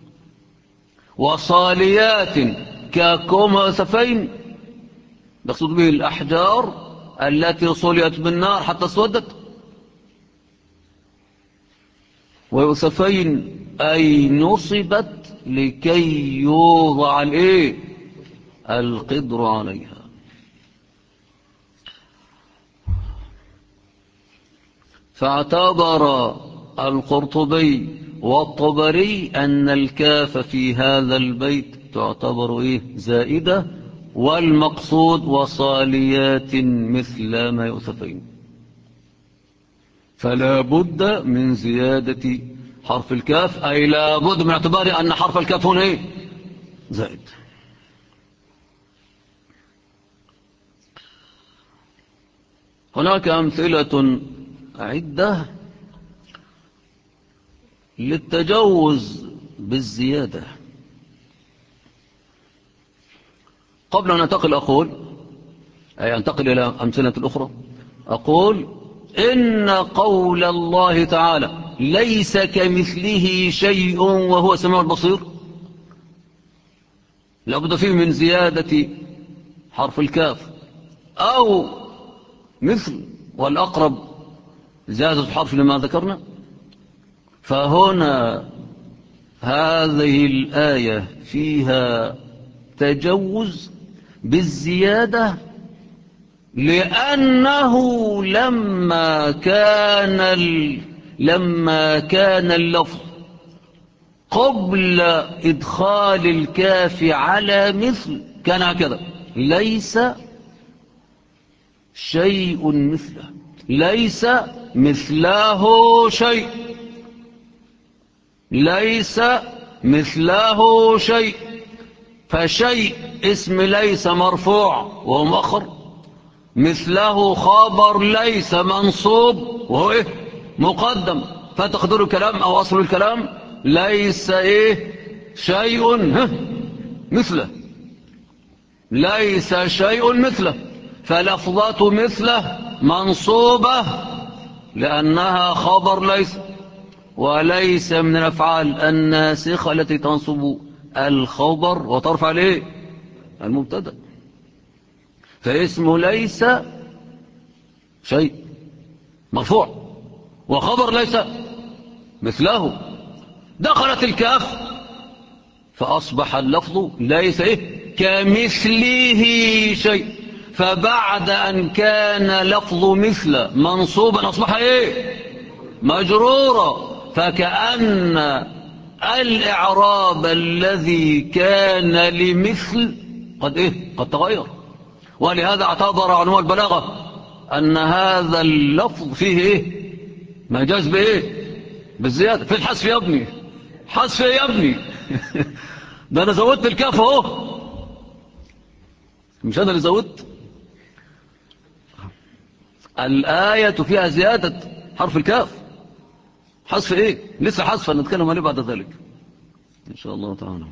وصاليات ككما يؤسفين يقصد به الأحجار التي صليت بالنار حتى اسودت. ويؤسفين أي نصبت لكي يوضع القدر عليها. فاعتبر القرطبي والطبري أن الكاف في هذا البيت تعتبر زائدة، والمقصود وصاليات مثل ما يؤسفين، فلا بد من زيادة حرف الكاف، أي لا بد من اعتبار أن حرف الكاف هنا زائد. هناك أمثلة عدة للتجوز بالزيادة. قبل أن أنتقل إلى أمثلة الأخرى، أقول إن قول الله تعالى ليس كمثله شيء وهو السميع البصير لابد فيه من زيادة حرف الكاف أو مثل، والأقرب زيادة حرف لما ذكرنا. فهنا هذه الآية فيها تجوز بالزيادة، لأنه لما كان اللفظ قبل إدخال الكاف على مثل كان هكذا: ليس شيء مثله، ليس مثله شيء، ليس مثله شيء. فشيء اسم ليس مرفوع وهو مؤخر، مثله خبر ليس منصوب وهو مقدم. فتقدر الكلام أو أصل الكلام ليس شيء مثله، ليس شيء مثله. فلفظة مثله منصوبة لأنها خبر ليس، وليس من الأفعال الناسخة التي تنصب الخبر وترفع ليه المبتدأ. فاسم ليس شيء مرفوع، وخبر ليس مثله. دخلت الكاف فأصبح اللفظ ليس كمثله شيء، فبعد أن كان لفظ مثل منصوبا أصبح مجرورا. فكأن الإعراب الذي كان لمثل قد تغير. ولهذا اعتبر علماء البلاغة أن هذا اللفظ فيه مجاز بالزيادة في الحذف يا ابني، حذف يا ابني. ده أنا زودت الكاف اهو، مش أنا اللي زودت. الآية فيها زيادة حرف الكاف، حذف لسه حذفا نتكلم عليه بعد ذلك إن شاء الله تعالى.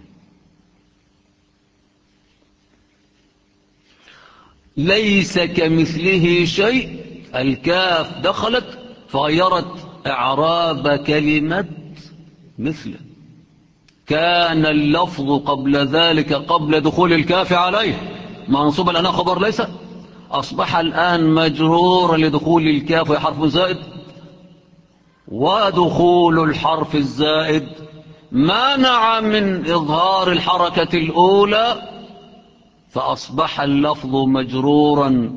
ليس كمثله شيء، الكاف دخلت فغيرت إعراب كلمة مثل. كان اللفظ قبل ذلك قبل دخول الكاف عليه منصوبا لأنه خبر ليس، أصبح الآن مجرورا لدخول الكاف وحرف زائد، ودخول الحرف الزائد منع من إظهار الحركة الأولى، فأصبح اللفظ مجرورا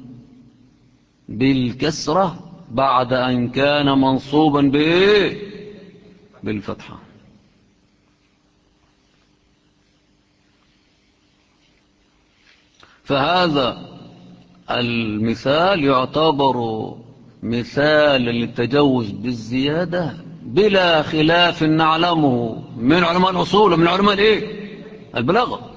بالكسرة بعد أن كان منصوبا بالفتحة. فهذا المثال يعتبر مثالا للتجوز بالزيادة بلا خلاف نعلمه من علماء الأصول ومن علماء البلاغة.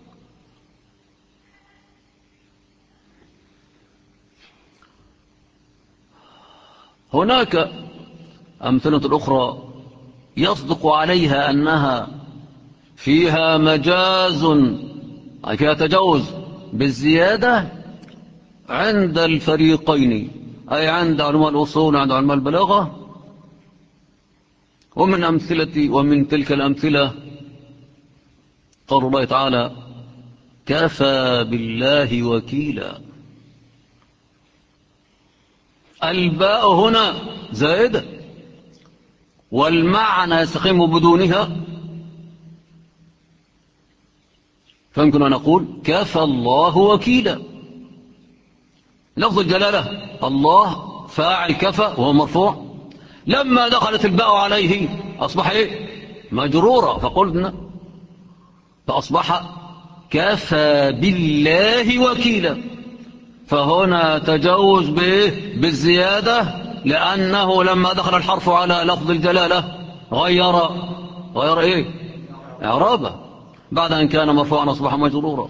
هناك أمثلة أخرى يصدق عليها أنها فيها مجاز، أي فيها تجوز بالزيادة عند الفريقين، أي عند علماء الأصول وعند علماء البلاغة. ومن تلك الأمثلة قول الله تعالى: كفى بالله وكيلا. الباء هنا زائدة، والمعنى يستقيم بدونها، فيمكن أن نقول كفى الله وكيلا. لفظ الجلالة الله فاعل كفى وهو مرفوع، لما دخلت الباء عليه أصبح مجرورا، فقلنا فأصبح كفى بالله وكيلا. فهنا تجوز بالزيادة، لأنه لما دخل الحرف على لفظ الجلالة غير إعرابه، بعد أن كان مرفوعا أصبح مجرورا.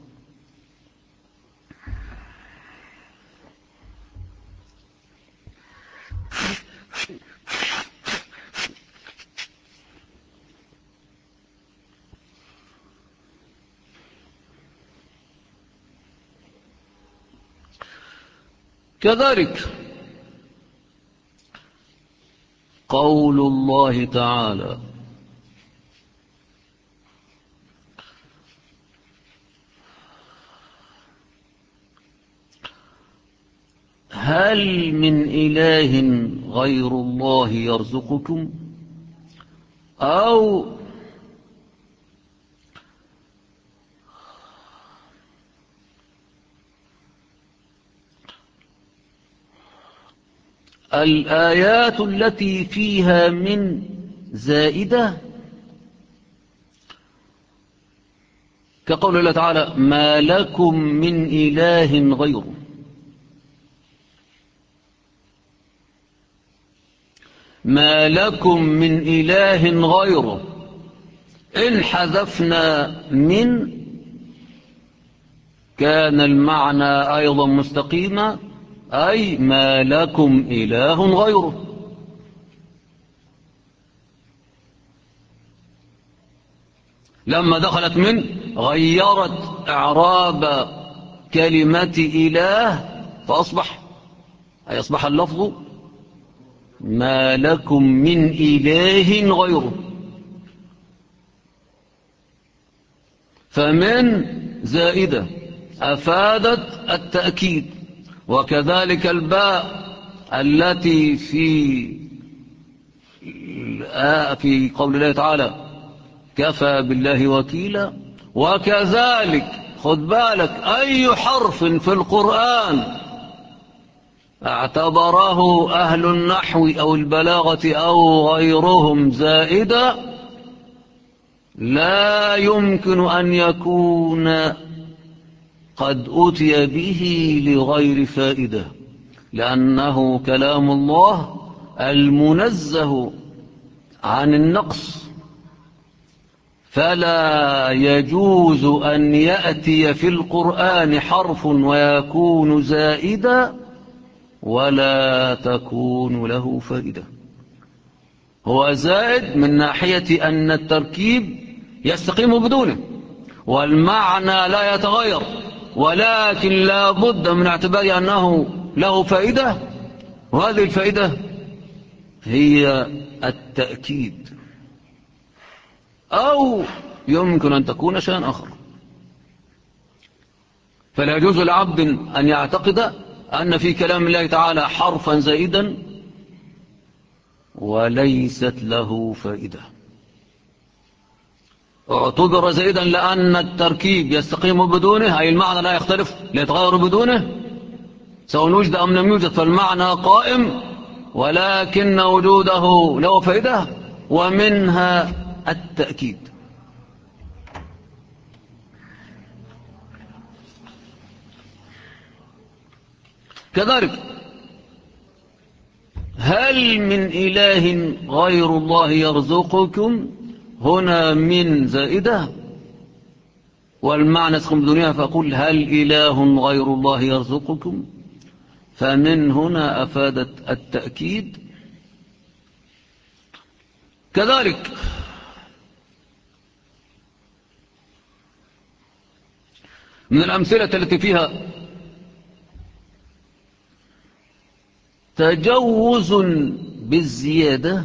كذلك قول الله تعالى: هل من إله غير الله يرزقكم، أو الآيات التي فيها من زائدة كقول الله تعالى: ما لكم من إله غيره. ما لكم من إله غيره، إن حذفنا من كان المعنى أيضا مستقيما، أي ما لكم إله غيره. لما دخلت من غيرت إعراب كلمة إله، فأصبح اللفظ ما لكم من إله غيره. فمن زائدة أفادت التأكيد، وكذلك الباء التي في قول الله تعالى كفى بالله وكيلا. وكذلك خد بالك أي حرف في القرآن اعتبره أهل النحو أو البلاغة أو غيرهم زائدة لا يمكن أن يكون قد أتي به لغير فائدة، لأنه كلام الله المنزه عن النقص، فلا يجوز أن يأتي في القرآن حرف ويكون زائدا ولا تكون له فائدة. هو زائد من ناحية أن التركيب يستقيم بدونه والمعنى لا يتغير، ولكن لا بد من اعتبار أنه له فائدة، وهذه الفائدة هي التأكيد، أو يمكن أن تكون شيئا آخر. فلا يجوز لعبد أن يعتقد أن في كلام الله تعالى حرفا زائدا وليست له فائدة. اعتبر زائدا لأن التركيب يستقيم بدونه، أي المعنى لا يختلف لا يتغير بدونه، سواء وجد أم لم يوجد فالمعنى قائم، ولكن وجوده له فائدة ومنها التأكيد. كذلك هل من إله غير الله يرزقكم، هنا من زائدة والمعنى يستقيم بدونها، فأقول هل إله غير الله يرزقكم، فمن هنا أفادت التأكيد. كذلك من الأمثلة التي فيها تجوز بالزيادة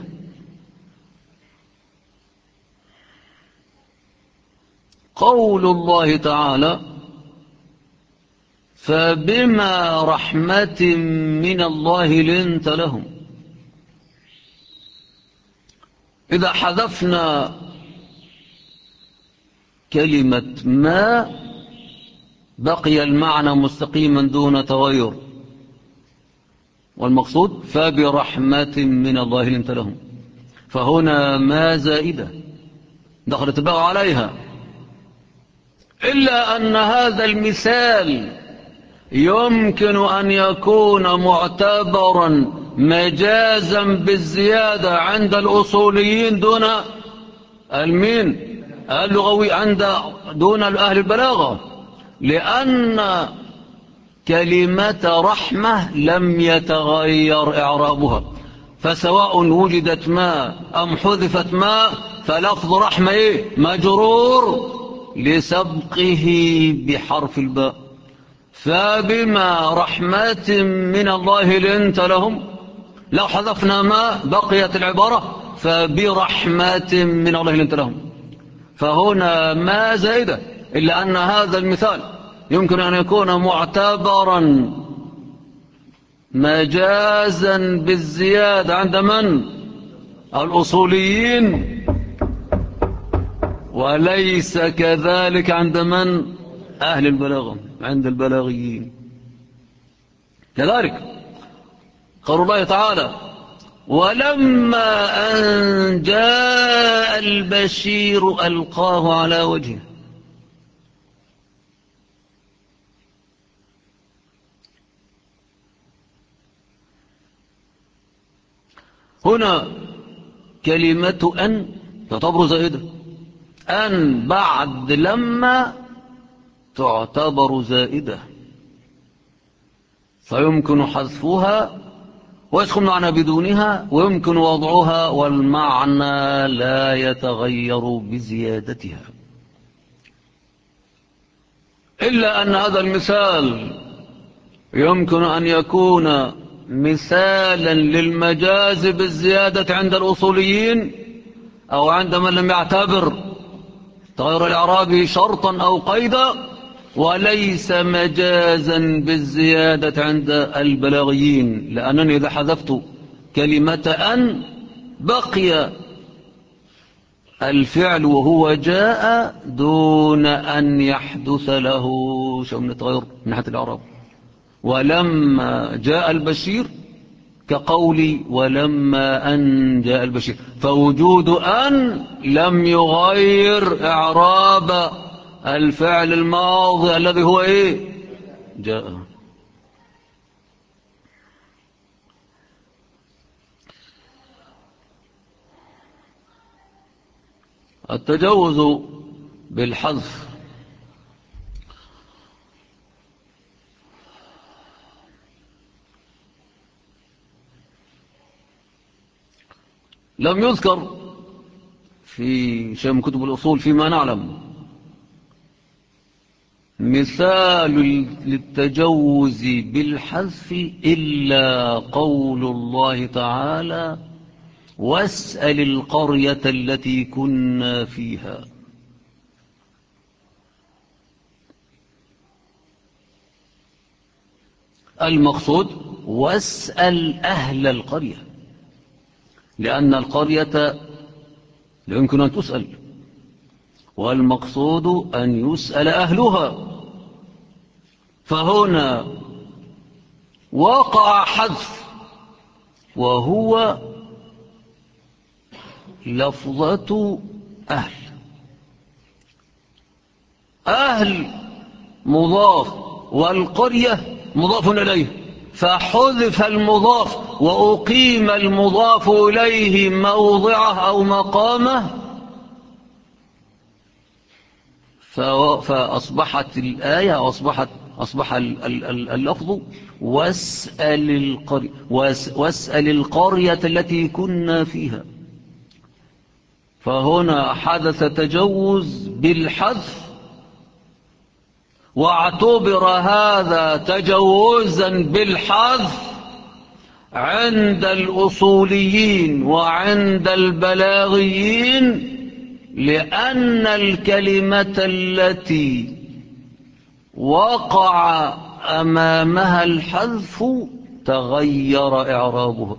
قول الله تعالى فبما رحمة من الله لنت لهم. إذا حذفنا كلمة ما بقي المعنى مستقيما دون تغير، والمقصود فبرحمة من الله لنت لهم، فهنا ما زائدة دخلت بقى عليها، إلا أن هذا المثال يمكن أن يكون معتبرا مجازا بالزيادة عند الأصوليين دون المين اللغوي دون أهل البلاغة، لأن كلمة رحمة لم يتغير إعرابها، فسواء وجدت ما أم حذفت ما فلفظ رحمة مجرور لسبقه بحرف الباء. فبما رحمة من الله لنت لهم، لو حذفنا ما بقيت العبارة فبرحمة من الله لنت لهم، فهنا ما زائدة، إلا أن هذا المثال يمكن أن يكون معتبرا مجازا بالزيادة عند من؟ الأصوليين، وليس كذلك عند من؟ أهل البلاغة، عند البلاغيين. كذلك قول الله تعالى ولما أن جاء البشير ألقاه على وجهه. هنا كلمة أن تعتبر زائدة، أن بعد لما تعتبر زائدة، فيمكن حذفها ويدخل معنى بدونها، ويمكن وضعها والمعنى لا يتغير بزيادتها، إلا أن هذا المثال يمكن أن يكون مثالا للمجاز بالزيادة عند الأصوليين أو عند من لم يعتبر تغير الإعراب شرطا أو قيدا، وليس مجازا بالزيادة عند البلاغيين، لأنني إذا حذفت كلمة أن بقي الفعل وهو جاء دون أن يحدث له شيء من التغير من ناحية الإعراب. ولما جاء البشير كقولي ولما أن جاء البشير، فوجود أن لم يغير إعراب الفعل الماضي الذي هو إيه؟ جاء. التجوز بالحذف لم يذكر في شيء من كتب الأصول فيما نعلم مثال للتجوز بالحذف إلا قول الله تعالى واسأل القرية التي كنا فيها. المقصود واسأل أهل القرية، لأن القرية لا يمكن أن تسأل، والمقصود أن يسأل أهلها. فهنا وقع حذف وهو لفظة أهل. أهل مضاف والقرية مضاف إليه، فحذف المضاف وأقيم المضاف إليه موضعه أو مقامه، فأصبحت الآية أصبح اللفظ واسأل القرية التي كنا فيها. فهنا حدث تجوز بالحذف، واعتبر هذا تجوزا بالحذف عند الأصوليين وعند البلاغيين، لأن الكلمة التي وقع أمامها الحذف تغير إعرابها.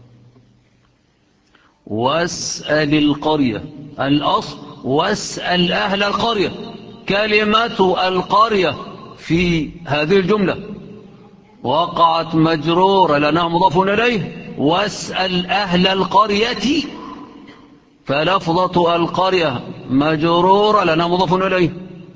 واسأل القرية، الأصل واسأل أهل القرية. كلمة القرية في هذه الجملة وقعت مجرورة لأنها مضاف إليه، واسأل أهل القرية، فلفظة القرية مجرورة لأنها مضاف إليه.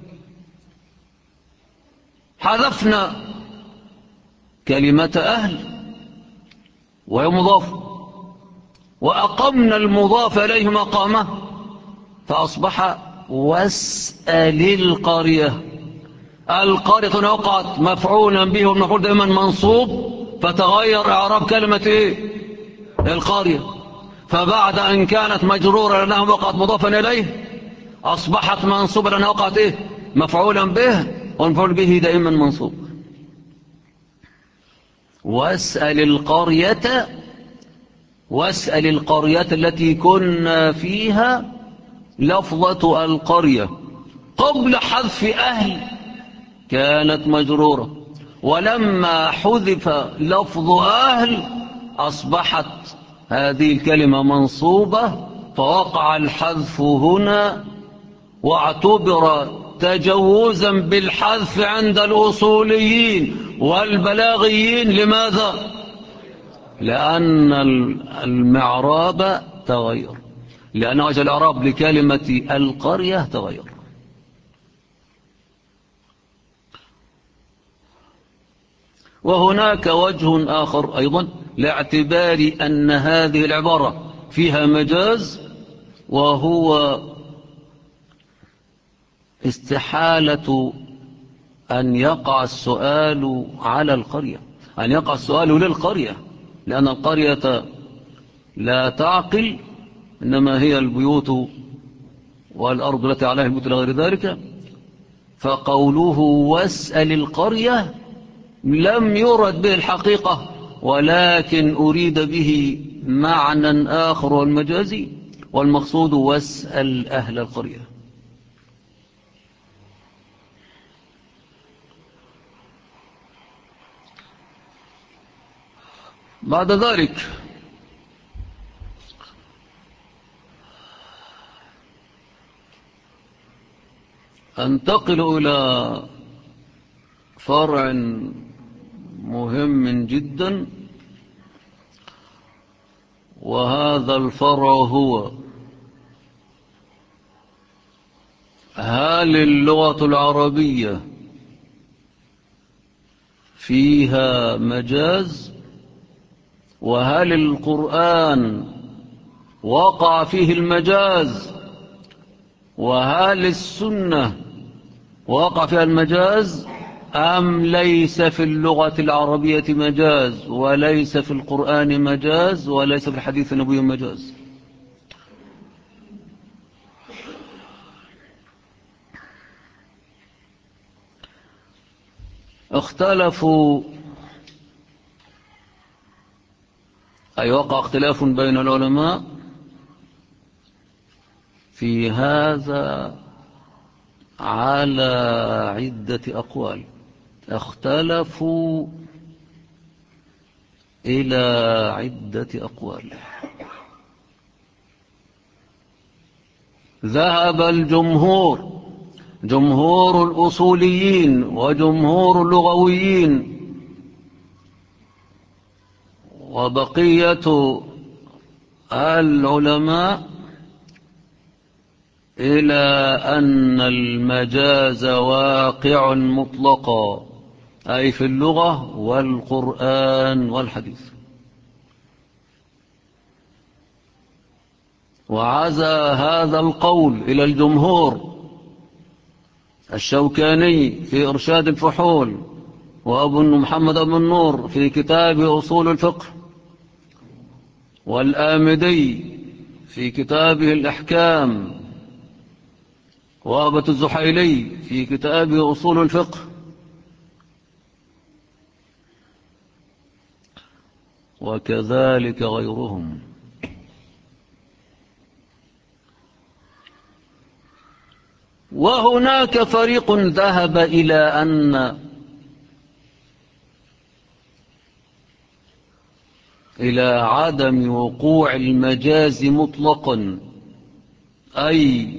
حذفنا كلمة أهل وهي مضاف، وأقمنا المضاف إليه مقامه، فأصبح واسأل القرية. القرية وقعت مفعولا به والمفعول دائما منصوب، فتغير إعراب كلمة إيه؟ القرية. فبعد أن كانت مجرورة لأنها وقعت مضافا إليه أصبحت منصوبة لأنها وقعت إيه؟ مفعولا به، والمفعول به دائما منصوب. واسأل القرية التي كنا فيها، لفظة القرية قبل حذف أهل كانت مجرورة، ولما حذف لفظ أهل أصبحت هذه الكلمة منصوبة، فوقع الحذف هنا واعتبر تجوزا بالحذف عند الأصوليين والبلاغيين. لماذا؟ لأن المعراب تغير، لأن وجه الإعراب لكلمة القرية تغير. وهناك وجه آخر أيضا لاعتبار أن هذه العبارة فيها مجاز، وهو استحالة أن يقع السؤال على القرية، أن يقع السؤال للقرية، لأن القرية لا تعقل، إنما هي البيوت والأرض التي عليها البيوت إلى غير ذلك. فقوله واسأل القرية لم يرد به الحقيقة ولكن أريد به معنى آخر والمجازي، والمقصود واسأل أهل القرية. بعد ذلك أنتقل إلى فرع مهم جدا، وهذا الفرع هو: هل اللغة العربية فيها مجاز؟ وهل القرآن وقع فيه المجاز؟ وهل السنة وقع فيها المجاز أم ليس في اللغة العربية مجاز، وليس في القرآن مجاز، وليس في الحديث النبوي مجاز؟ اختلفوا، أي وقع اختلاف بين العلماء في هذا على عدة أقوال. اختلفوا إلى عدة أقوال. ذهب الجمهور، جمهور الأصوليين وجمهور اللغويين وبقية العلماء، إلى أن المجاز واقع مطلقا، أي في اللغة والقرآن والحديث. وعزى هذا القول إلى الجمهور الشوكاني في إرشاد الفحول، وأبو محمد بن النور في كتاب أصول الفقه، والآمدي في كتابه الأحكام، وأبة الزحيلي في كتابه أصول الفقه. وكذلك غيرهم. وهناك فريق ذهب إلى عدم وقوع المجاز مطلقا، أي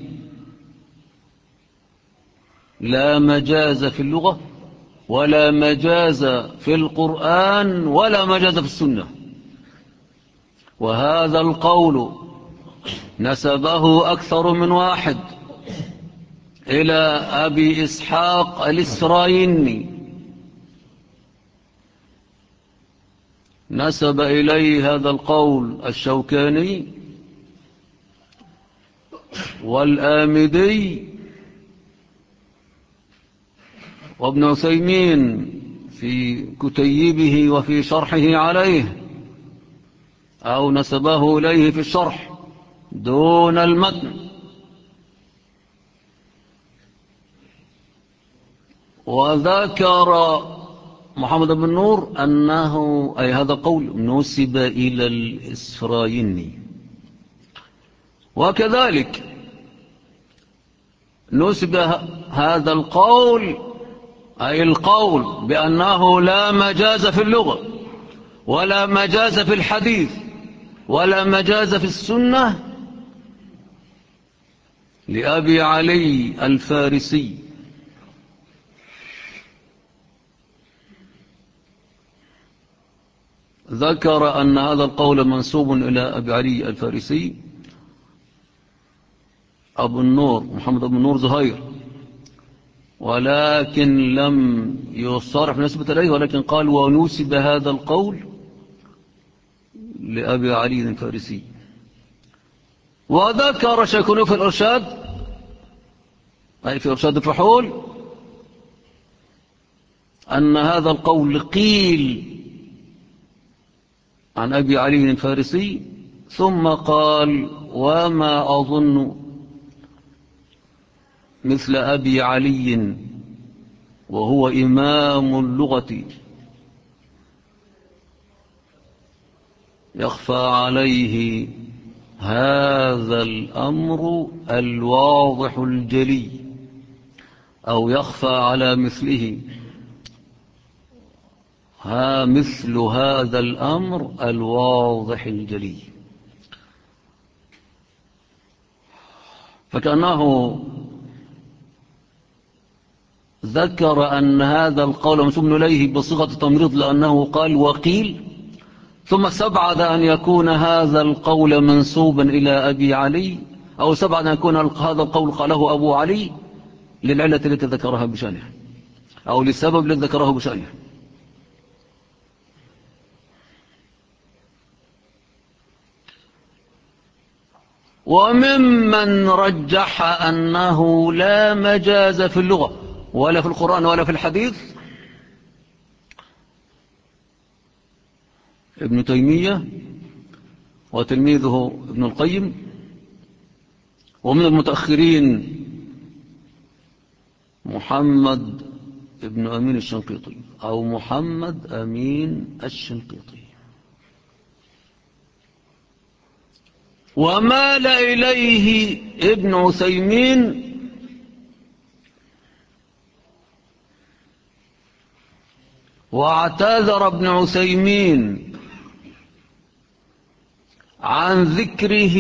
لا مجاز في اللغة ولا مجاز في القرآن ولا مجاز في السنة. وهذا القول نسبه أكثر من واحد إلى أبي إسحاق الإسرائيلي، نسب إليه هذا القول الشوكاني والآمدي وابن عثيمين في كتيبه وفي شرحه عليه، أو نسبه إليه في الشرح دون المتن. وذكر محمد بن نور أنه، أي هذا قول نسب إلى الإسرائيلي. وكذلك نسب هذا القول، أي القول بأنه لا مجاز في اللغة ولا مجاز في الحديث ولا مجاز في السنة، لأبي علي الفارسي. ذكر أن هذا القول منسوب إلى أبي علي الفارسي أبو النور محمد بن نور زهير، ولكن لم يصرح نسبة إليه، ولكن قال ونسب هذا القول لأبي علي الفارسي. وذكر شيخنا في الإرشاد، أي في إرشاد الفحول، أن هذا القول قيل عن أبي علي الفارسي، ثم قال وما أظن مثل أبي علي وهو إمام اللغة يخفى عليه هذا الأمر الواضح الجلي، أو يخفى على مثله مثل هذا الأمر الواضح الجلي. فكأنه ذكر أن هذا القول منسوب إليه بصيغة التمريض لأنه قال وقيل، ثم استبعد أن يكون هذا القول منسوبا إلى أبي علي، أو استبعد أن يكون هذا القول قاله أبو علي للعلة التي ذكرها بشأنه، أو للسبب الذي ذكره بشأنه. وممن رجح أنه لا مجاز في اللغة ولا في القرآن ولا في الحديث ابن تيمية وتلميذه ابن القيم، ومن المتأخرين محمد ابن أمين الشنقيطي أو محمد أمين الشنقيطي. ومال إليه ابن عثيمين واعتذر ابن عثيمين عن ذكره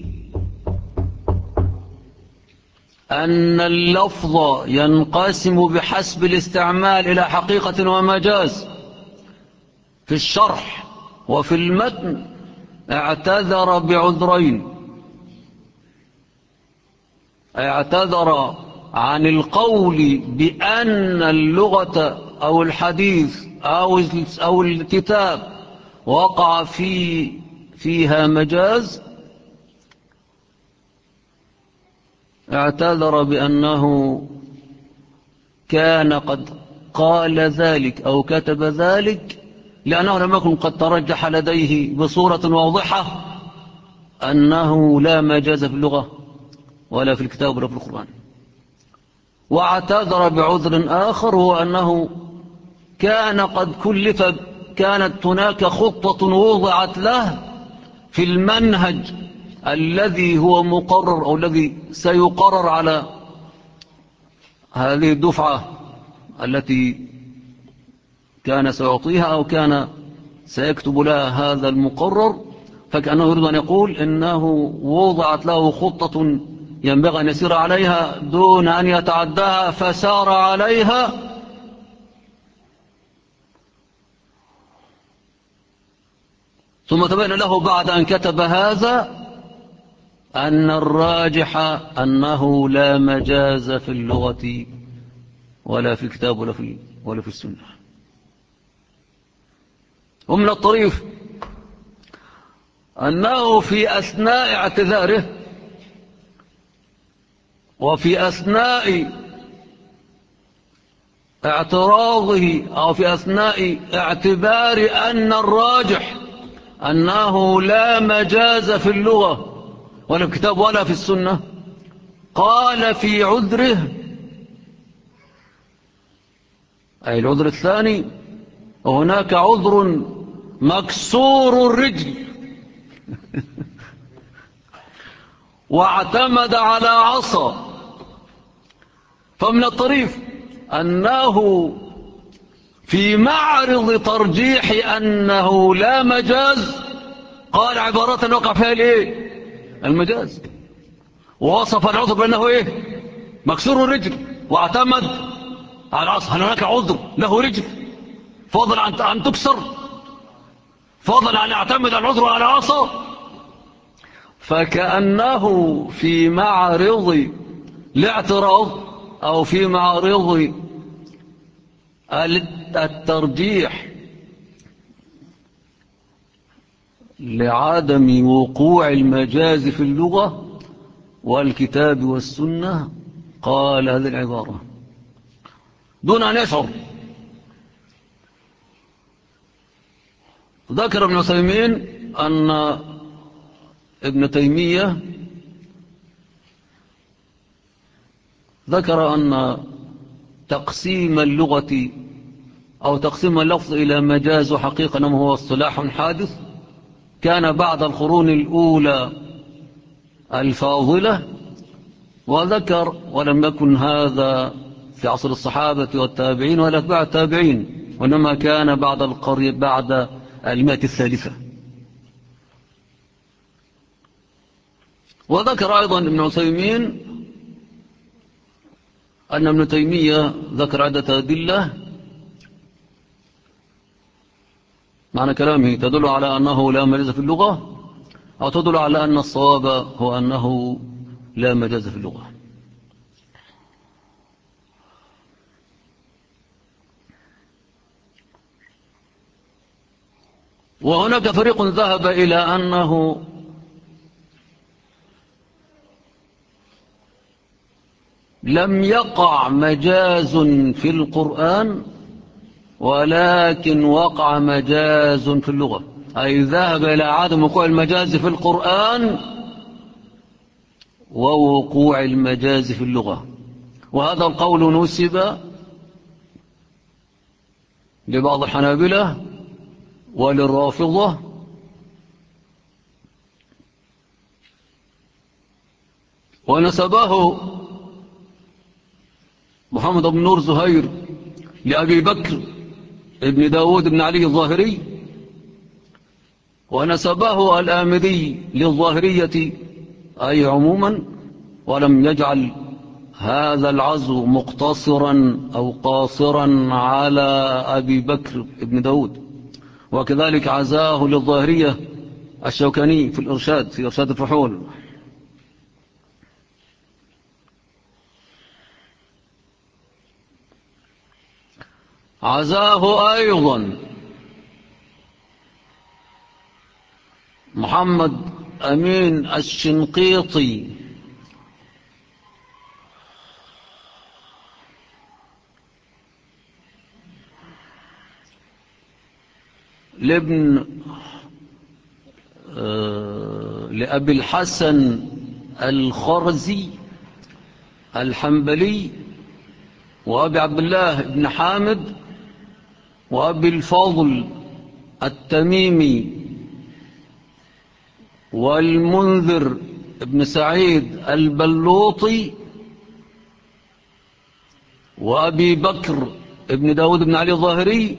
أن اللفظ ينقسم بحسب الاستعمال إلى حقيقة ومجاز في الشرح وفي المتن. اعتذر بعذرين: اعتذر عن القول بأن اللغة أو الحديث أو الكتاب وقع فيها مجاز، اعتذر بأنه كان قد قال ذلك أو كتب ذلك لأنه لم يكن قد ترجح لديه بصورة واضحة أنه لا مجاز في اللغة ولا في الكتاب ولا في القرآن. واعتذر بعذر آخر، هو أنه كان قد كانت هناك خطة وضعت له في المنهج الذي هو مقرر أو الذي سيقرر على هذه الدفعة التي كان سيعطيها أو كان سيكتب لها هذا المقرر. فكأنه يريد أن يقول إنه وضعت له خطة ينبغي أن يسير عليها دون أن يتعداها، فسار عليها، ثم تبين له بعد أن كتب هذا أن الراجح أنه لا مجاز في اللغة ولا في الكتاب ولا في السنة. ومن الطريف أنه في أثناء اعتذاره وفي أثناء اعتراضه أو في أثناء اعتبار أن الراجح أنه لا مجاز في اللغة ولا في الكتاب ولا في السنة، قال في عذره، أي العذر الثاني: هناك عذر مكسور الرجل واعتمد على عصا. فمن الطريف أنه في معرض ترجيح أنه لا مجاز قال عبارة وقع فيها المجاز، ووصف العذر بأنه مكسور الرجل واعتمد على العصا. هل هناك عذر له رجل فضل عن تكسر، فضل عن يعتمد العذر على عصا؟ فكأنه في معرض الاعتراض أو في معرض الترجيح لعدم وقوع المجاز في اللغة والكتاب والسنة قال هذه العبارة دون أن يشعر. ذكر ابن عثيمين أن ابن تيمية ذكر أن تقسيم اللغة أو تقسيم اللفظ إلى مجاز وحقيقة إنما هو اصطلاح حادث، كان بعد القرون الأولى الفاضلة، وذكر ولم يكن هذا في عصر الصحابة والتابعين ولا أتباع التابعين، وإنما كان بعد المئة الثالثة. وذكر أيضا ابن عثيمين أن ابن تيمية ذكر عدة أدلة معنى كلامه تدل على أنه لا مجاز في اللغة، أو تدل على أن الصواب هو أنه لا مجاز في اللغة. وهناك فريق ذهب إلى أنه لم يقع مجاز في القرآن، ولكن وقع مجاز في اللغة، أي ذهب إلى عدم وقوع المجاز في القرآن ووقوع المجاز في اللغة. وهذا القول نسب لبعض الحنابلة وللرافضة، ونسبه محمد بن نور زهير لأبي بكر ابن داود بن علي الظاهري، ونسبه الآمدي للظاهرية أي عموما، ولم يجعل هذا العزو مقتصرا أو قاصرا على أبي بكر ابن داود. وكذلك عزاه للظاهرية الشوكاني في الإرشاد، في إرشاد الفحول. عزاه أيضا محمد أمين الشنقيطي لأبي الحسن الخرزي الحنبلي، وأبي عبد الله بن حامد، وأبي الفضل التميمي، والمنذر بن سعيد البلوطي، وأبي بكر ابن داود بن علي الظاهري،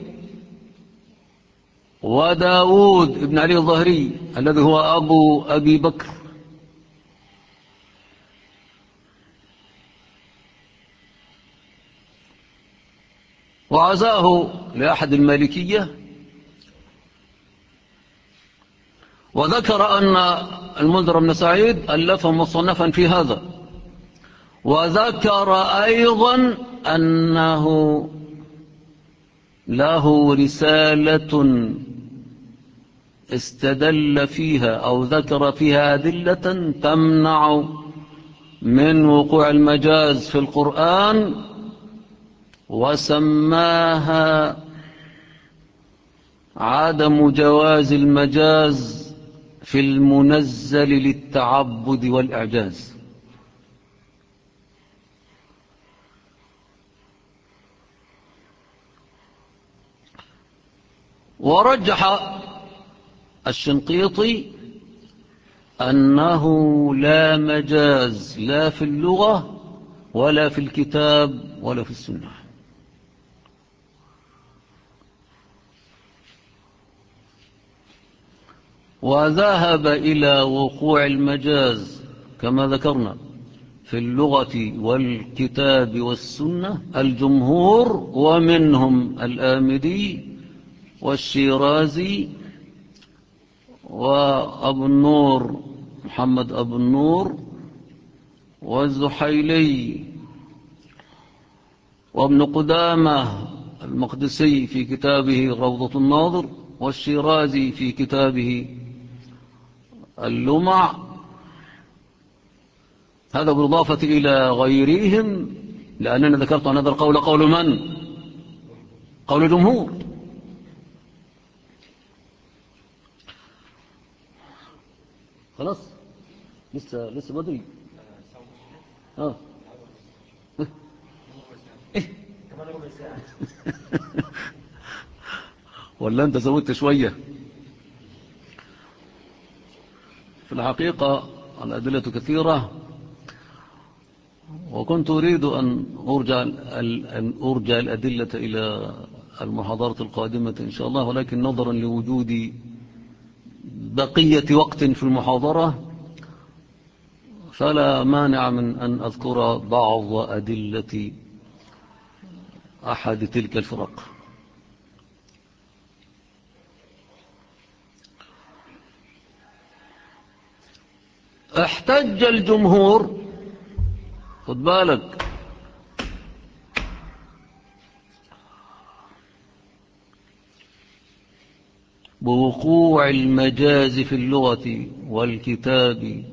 وداود بن علي الظاهري الذي هو أبو أبي بكر. وعزاه لأحد المالكية، وذكر أن المنذر بن سعيد ألف مصنفا في هذا، وذكر أيضا أنه له رسالة استدل فيها أو ذكر فيها أدلة تمنع من وقوع المجاز في القرآن، وسماها عدم جواز المجاز في المنزل للتعبد والإعجاز. ورجح الشنقيطي أنه لا مجاز لا في اللغة ولا في الكتاب ولا في السنة. وذهب إلى وقوع المجاز كما ذكرنا في اللغة والكتاب والسنة الجمهور، ومنهم الآمدي والشيرازي وأبو النور محمد أبو النور والزحيلي وابن قدامة المقدسي في كتابه روضة الناظر، والشيرازي في كتابه اللمع. هذا بالإضافة إلى غيرهم، لأننا ذكرت أن هذا القول قول من؟ قول الجمهور. خلاص لسه بدري. ولا أنت زودت شوية؟ في الحقيقة الأدلة كثيرة، وكنت أريد أن أرجع الأدلة إلى المحاضرة القادمة إن شاء الله، ولكن نظرا لوجود بقية وقت في المحاضرة فلا مانع من أن أذكر بعض أدلة أحد تلك الفرق. احتج الجمهور، خد بالك، بوقوع المجاز في اللغة والكتاب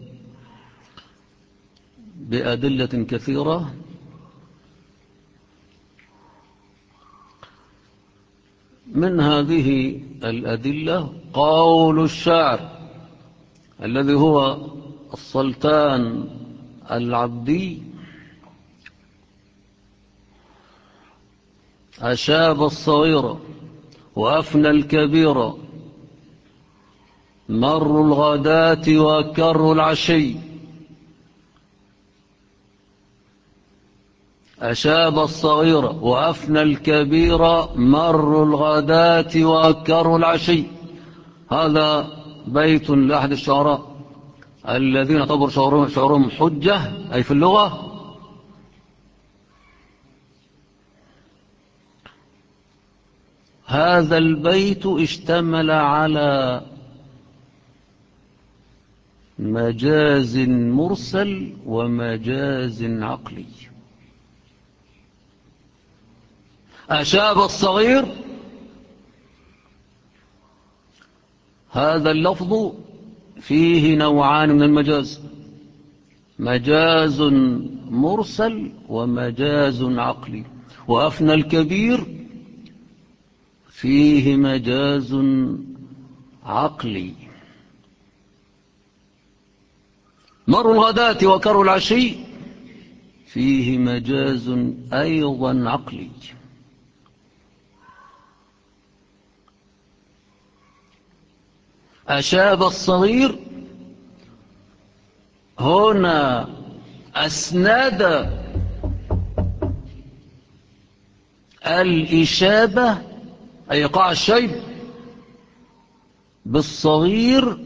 بأدلة كثيرة، من هذه الأدلة قول الشاعر الذي هو السلطان العبدي: أشاب الصغير وأفنى الكبير، مر الغداة وكر العشي. أشاب الصغير وأفنى الكبير، مر الغداة وكر العشي. هذا بيت لأحد الشعراء الذين اعتبر شعرهم حجة أي في اللغة. هذا البيت اشتمل على مجاز مرسل ومجاز عقلي. أشاب الصغير، هذا اللفظ فيه نوعان من المجاز: مجاز مرسل ومجاز عقلي. وأفنى الكبير فيه مجاز عقلي. مر الغداة وكر العشي فيه مجاز أيضا عقلي. أشاب الصغير، هنا أسند الإشابة أي إيقاع الشيب بالصغير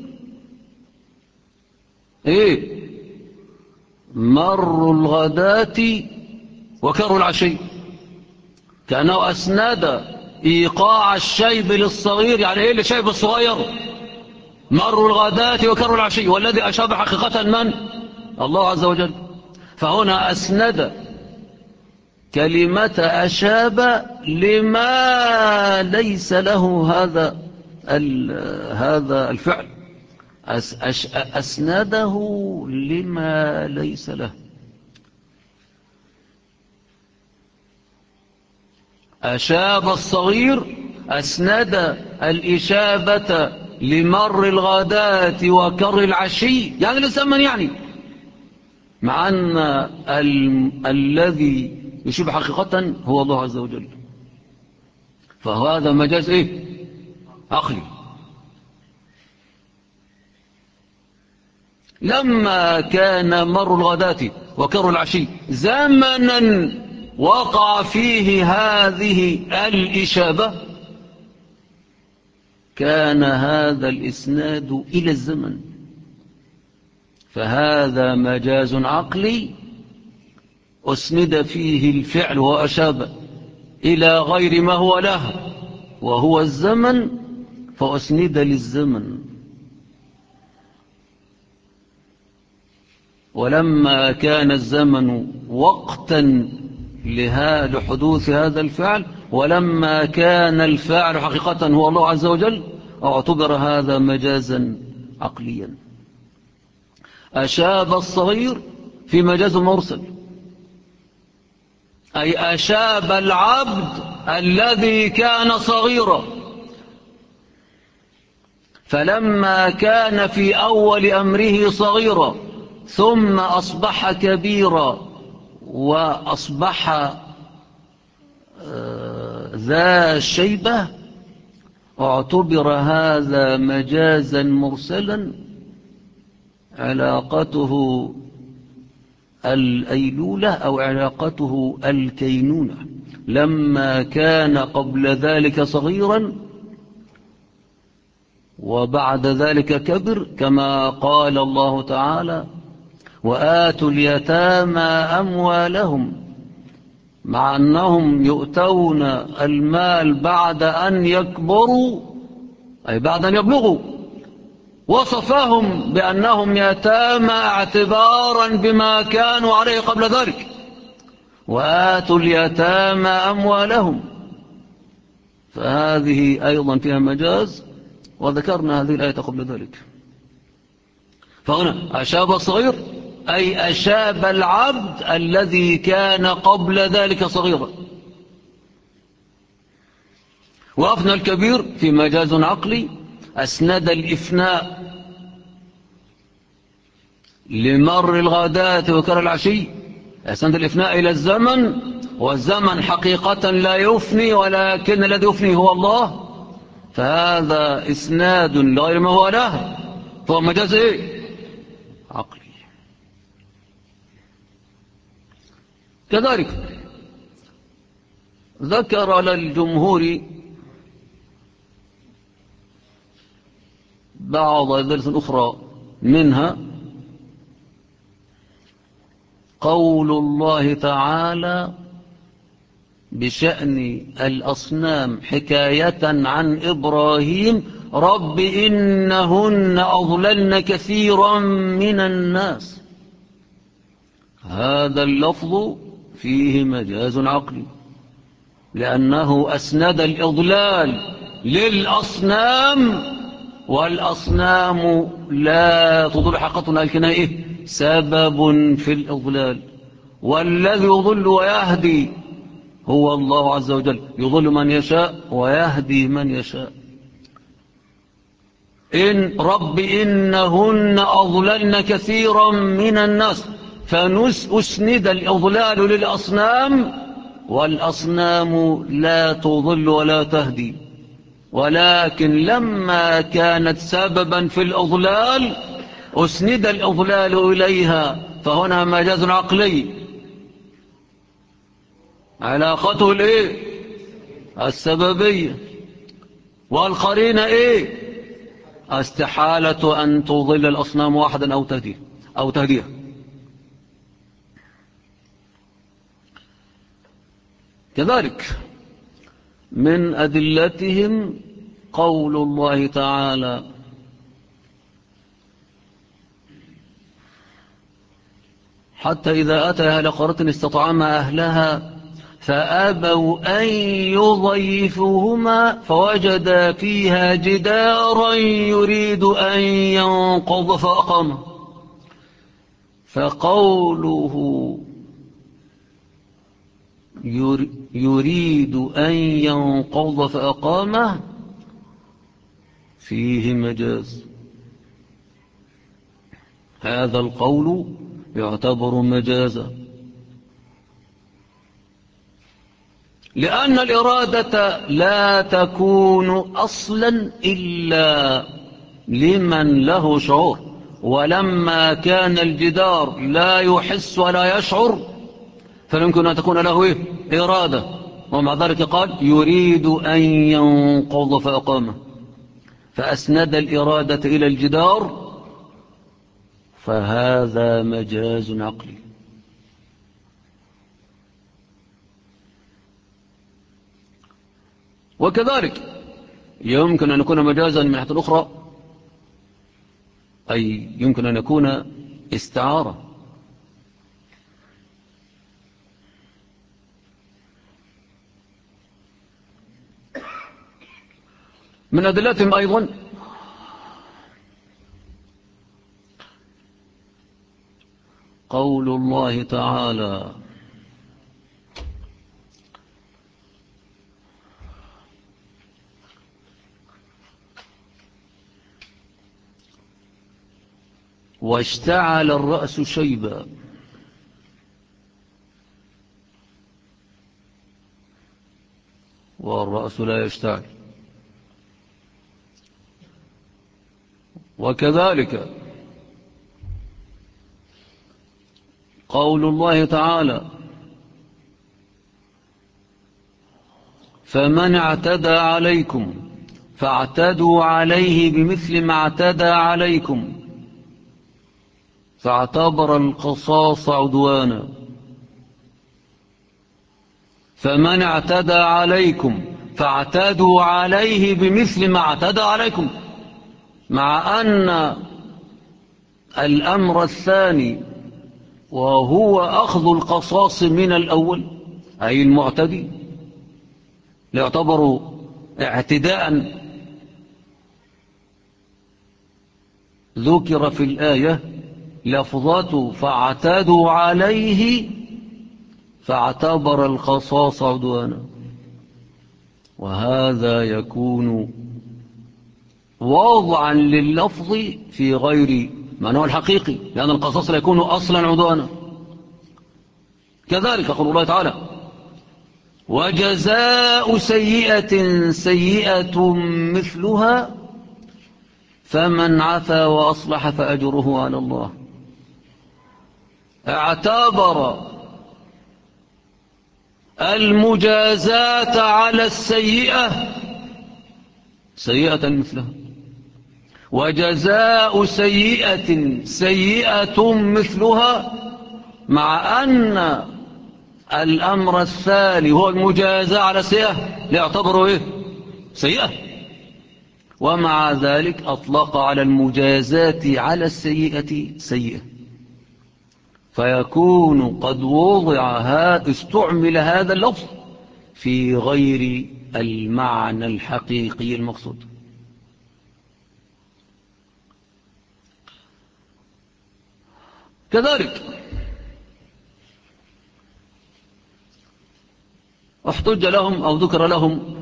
مر الغداة وكر العشي، كأنه أسند إيقاع الشيب للصغير. يعني إيه للشيب الصغير؟ مر الغداة وكر العشي، والذي أشاب حقيقة من؟ الله عز وجل. فهنا أسند كلمة أشاب لما ليس له هذا الفعل، أسنده لما ليس له. أشاب الصغير أسند الإشابة لمر الغداة وكر العشي، يعني للزمن، يعني مع أن الذي يشيب حقيقة هو الله عز وجل. فهذا مجاز عقلي. لما كان مر الغداة وكر العشي زمنا وقع فيه هذه الإشابة، كان هذا الإسناد إلى الزمن، فهذا مجاز عقلي أسند فيه الفعل وأشاب إلى غير ما هو له وهو الزمن، فأسند للزمن. ولما كان الزمن وقتا لحدوث هذا الفعل، ولما كان الفاعل حقيقة هو الله عز وجل، اعتبر هذا مجازا عقليا. أشاب الصغير في مجاز مرسل، أي أشاب العبد الذي كان صغيرا، فلما كان في أول أمره صغيرا ثم أصبح كبيرا وأصبح ذا شيبة، اعتبر هذا مجازا مرسلا علاقته الأيلولة أو علاقته الكينونة، لما كان قبل ذلك صغيرا وبعد ذلك كبر، كما قال الله تعالى: وآتوا اليتامى أموالهم، مع أنهم يؤتون المال بعد أن يكبروا أي بعد أن يبلغوا، وصفهم بأنهم يتامى اعتبارا بما كانوا عليه قبل ذلك. وآتوا اليتامى أموالهم، فهذه أيضا فيها مجاز، وذكرنا هذه الآية قبل ذلك. فهنا أشاب الصغير أي أشاب العبد الذي كان قبل ذلك صغيرا. وأفنى الكبير في مجاز عقلي، أسند الإفناء لمر الغداة وكر العشي، أسند الإفناء إلى الزمن، والزمن حقيقة لا يفني، ولكن الذي يفني هو الله، فهذا إسناد لغير ما هو له، فهو مجاز إيه؟ عقلي. كذلك ذكر للجمهور بعض أدلة أخرى، منها قول الله تعالى بشأن الأصنام حكاية عن إبراهيم: رب إنهن أضللن كثيرا من الناس. هذا اللفظ فيه مجاز عقلي، لأنه أسند الإضلال للأصنام، والأصنام لا تضل حقيقة، لكنها إيه؟ سبب في الإضلال. والذي يضل ويهدي هو الله عز وجل، يضل من يشاء ويهدي من يشاء. إن رب إنهن أضللن كثيرا من الناس، فأسند الإضلال للأصنام، والأصنام لا تضل ولا تهدي، ولكن لما كانت سببا في الإضلال أسند الإضلال إليها، فهنا مجاز عقلي. علاقته الإيه؟ السببية. والقرينة إيه؟ استحالة أن تضل الأصنام واحدا أو تهديه. كذلك من أدلتهم قول الله تعالى: حتى إذا أتى أهل قرية استطعما أهلها فأبوا أن يضيفوهما فوجدا فيها جدارا يريد أن ينقض فأقامه. فقوله يريد أن ينقض فأقامه فيه مجاز، هذا القول يعتبر مجازا، لأن الإرادة لا تكون أصلا إلا لمن له شعور، ولما كان الجدار لا يحس ولا يشعر فيمكن أن تكون له إيه؟ إرادة، ومع ذلك قال يريد أن ينقض فأقامه، فأسند الإرادة إلى الجدار، فهذا مجاز عقلي. وكذلك يمكن أن يكون مجازا من ناحية أخرى، أي يمكن أن يكون استعارة. من أدلتهم أيضا قول الله تعالى: واشتعل الرأس شيبا. والرأس لا يشتعل. وكذلك قول الله تعالى: فمن اعتدى عليكم فاعتدوا عليه بمثل ما اعتدى عليكم، فاعتبر القصاص عدوانا. فمن اعتدى عليكم فاعتدوا عليه بمثل ما اعتدى عليكم، مع أن الأمر الثاني وهو أخذ القصاص من الأول أي المعتدي يعتبر اعتداء، ذكر في الآية لفظة فاعتدوا عليه فاعتبر القصاص عدوانا، وهذا يكون وضعا لللفظ في غير معناه الحقيقي، لأن القصاص لا يكون أصلا عدوانا. كذلك قول الله تعالى: وجزاء سيئة سيئة مثلها فمن عفا وأصلح فأجره على الله. اعتبر المجازاة على السيئة سيئة مثلها، وجزاء سيئة سيئة مثلها، مع أن الأمر الثاني هو المجازاة على السيئة ليعتبروا إيه؟ سيئة، ومع ذلك أطلق على المجازاة على السيئة سيئة، فيكون قد استعمل هذا اللفظ في غير المعنى الحقيقي المقصود. كذلك احتج لهم أو ذكر لهم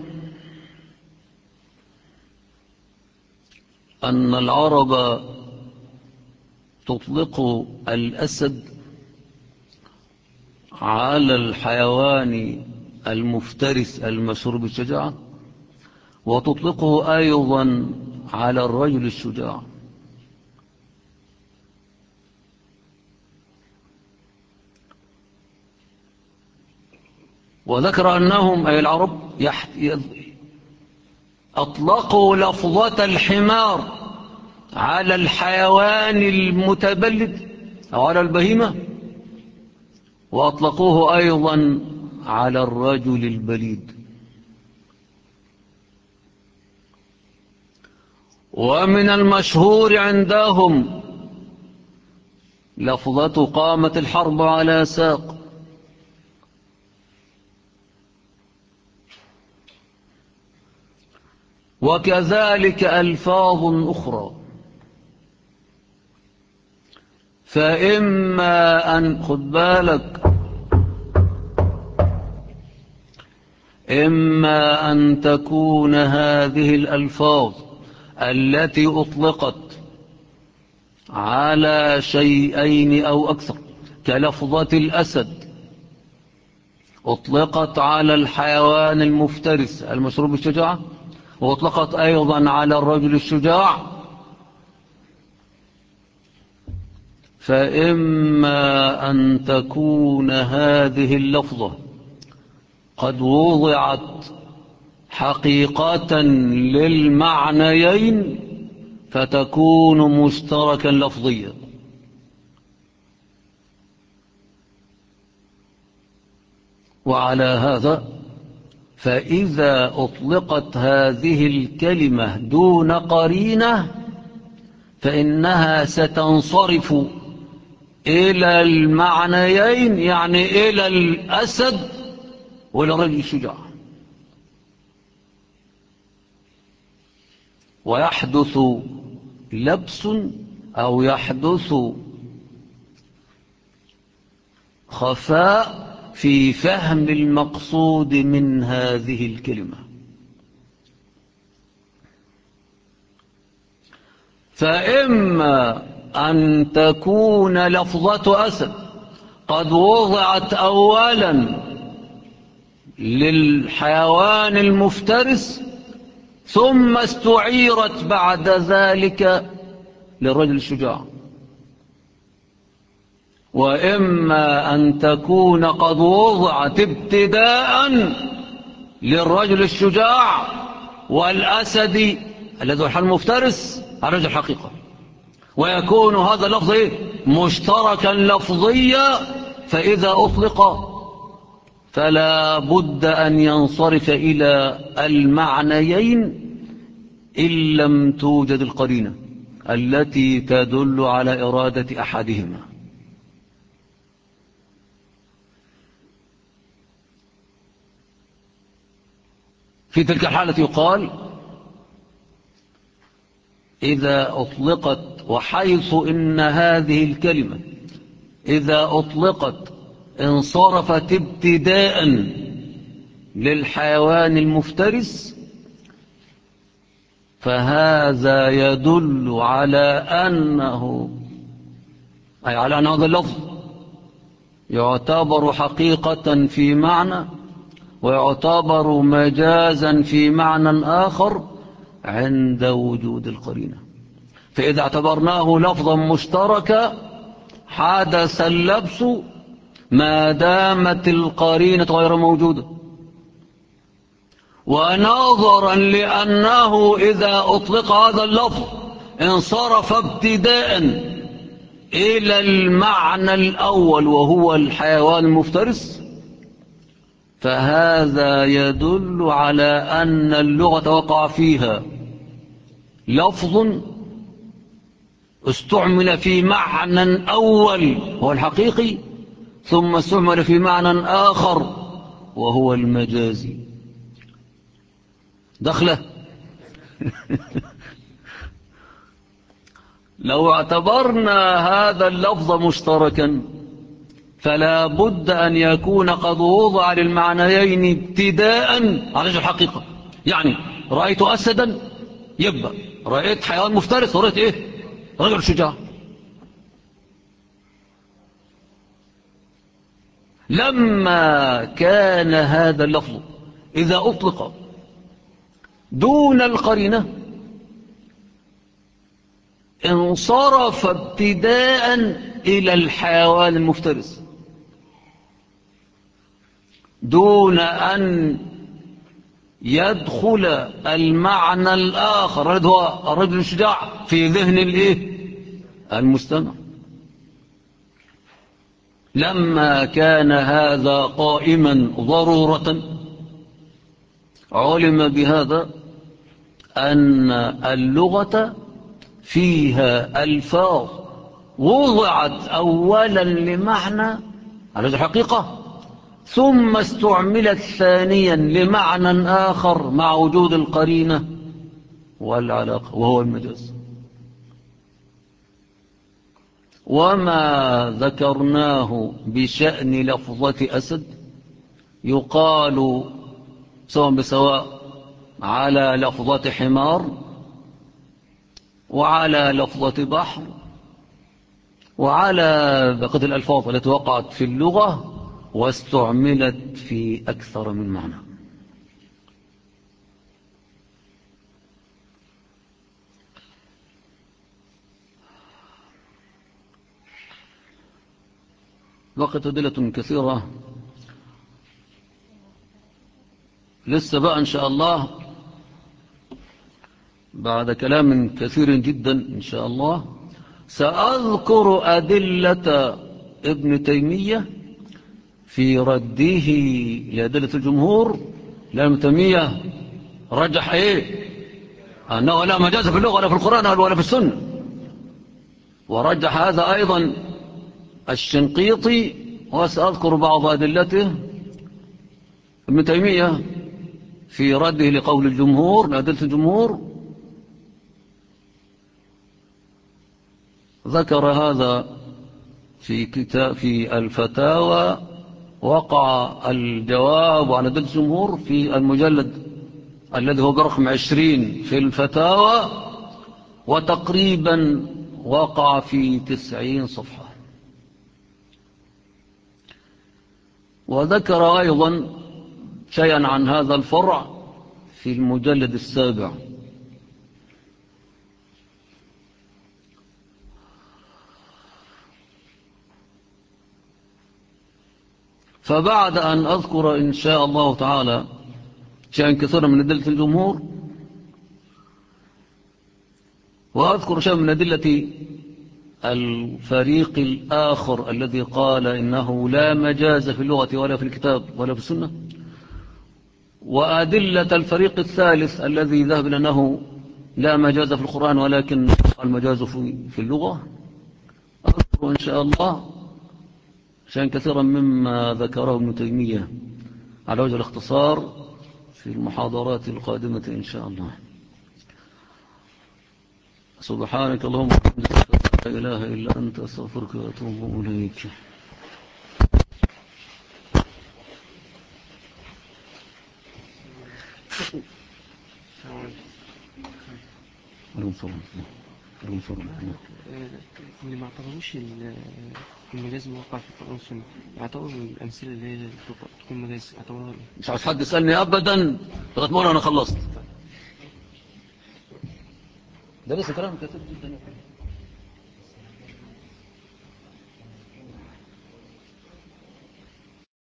أن العرب تطلق الأسد على الحيوان المفترس المشهور بالشجاعة، وتطلقه أيضا على الرجل الشجاع. وذكر أنهم أي العرب أطلقوا لفظة الحمار على الحيوان المتبلد أو على البهيمة، وأطلقوه أيضا على الرجل البليد. ومن المشهور عندهم لفظة قامت الحرب على ساق، وكذلك ألفاظ أخرى. فإما أن خد بالك، إما أن تكون هذه الألفاظ التي أطلقت على شيئين أو أكثر، كلفظة الأسد أطلقت على الحيوان المفترس المشهور بالشجاعة، وأطلقت أيضا على الرجل الشجاع، فإما أن تكون هذه اللفظة قد وضعت حقيقة للمعنيين فتكون مشتركا لفظيا، وعلى هذا فإذا أطلقت هذه الكلمة دون قرينة فإنها ستنصرف إلى المعنيين، يعني إلى الأسد وإلى الرجل الشجاع، ويحدث لبس أو يحدث خفاء في فهم المقصود من هذه الكلمة. فإما أن تكون لفظة أسد قد وضعت أولا للحيوان المفترس ثم استعيرت بعد ذلك للرجل الشجاع، وإما أن تكون قد وضعت ابتداء للرجل الشجاع والأسد الذي هو الحال المفترس على وجه الحقيقة، ويكون هذا اللفظ مشتركا لفظيا، فإذا أطلق فلا بد أن ينصرف إلى المعنيين إن لم توجد القرينة التي تدل على إرادة أحدهما. في تلك الحالة يقال إذا أطلقت، وحيث إن هذه الكلمة إذا أطلقت انصرفت ابتداء للحيوان المفترس، فهذا يدل على أنه أي على أن هذا اللفظ يعتبر حقيقة في معنى ويعتبر مجازا في معنى آخر عند وجود القرينة. فإذا اعتبرناه لفظا مشتركا حدث اللبس ما دامت القرينة غير موجودة، ونظرا لأنه إذا أطلق هذا اللفظ انصرف ابتداء إلى المعنى الأول وهو الحيوان المفترس، فهذا يدل على أن اللغة وقع فيها لفظ استعمل في معنى أول هو الحقيقي، ثم استعمل في معنى آخر وهو المجازي. دخله لو اعتبرنا هذا اللفظ مشتركا فلا بد أن يكون قد وضع للمعنيين ابتداء على وجه الحقيقة. يعني رأيت أسدا يبقى رأيت حيوان مفترس، ورأيت إيه؟ رجل شجاع. لما كان هذا اللفظ إذا أطلق دون القرينة انصرف ابتداء إلى الحيوان المفترس دون أن يدخل المعنى الآخر الذي هو الرجل الشجاع في ذهن المستمع. لما كان هذا قائما ضرورة علم بهذا أن اللغة فيها ألفاظ وضعت أولا لمعنى على وجه الحقيقة ثم استعملت ثانيا لمعنى آخر مع وجود القرينة والعلاقة وهو المجاز. وما ذكرناه بشأن لفظة أسد يقال سواء بسواء على لفظة حمار وعلى لفظة بحر وعلى بقية الألفاظ التي وقعت في اللغة واستعملت في أكثر من معنى. بقيت أدلة كثيرة لسه بقى إن شاء الله بعد كلام كثير جدا إن شاء الله سأذكر أدلة ابن تيمية في رده لأدلة الجمهور. لأن ابن تيمية رجح أنه لا مجاز في اللغة ولا في القرآن ولا في السنة، ورجح هذا أيضا الشنقيطي، وسأذكر بعض أدلته. ابن تيمية في رده لقول الجمهور لأدلة الجمهور ذكر هذا في كتاب في الفتاوى، وقع الجواب على أدلة الجمهور في المجلد الذي هو برقم 20 في الفتاوى، وتقريبا وقع في 90 صفحة. وذكر أيضا شيئا عن هذا الفرع في المجلد 7. فبعد أن أذكر إن شاء الله تعالى شيئا كثيرا من أدلة الجمهور، وأذكر شيئا من أدلة الفريق الآخر الذي قال إنه لا مجاز في اللغة ولا في الكتاب ولا في السنة، وأدلة الفريق الثالث الذي ذهب لأنه لا مجاز في القرآن ولكن المجاز في اللغة، أذكر إن شاء الله شيئا كثيرا مما ذكره ابن تيمية على وجه الاختصار في المحاضرات القادمة إن شاء الله. سبحانك اللهم وبحمدك لا إله إلا أنت أستغفرك وأتوب إليك. اللي ما اعتبروش المجاز موقع في القرآن والسنة، اعتبروا الأمثلة اللي هي تكون مجاز، اعتبروها مش عاوز حد يسألني أبدا لغاية ما أنا خلصت. ده لسه كلام كتير جدا.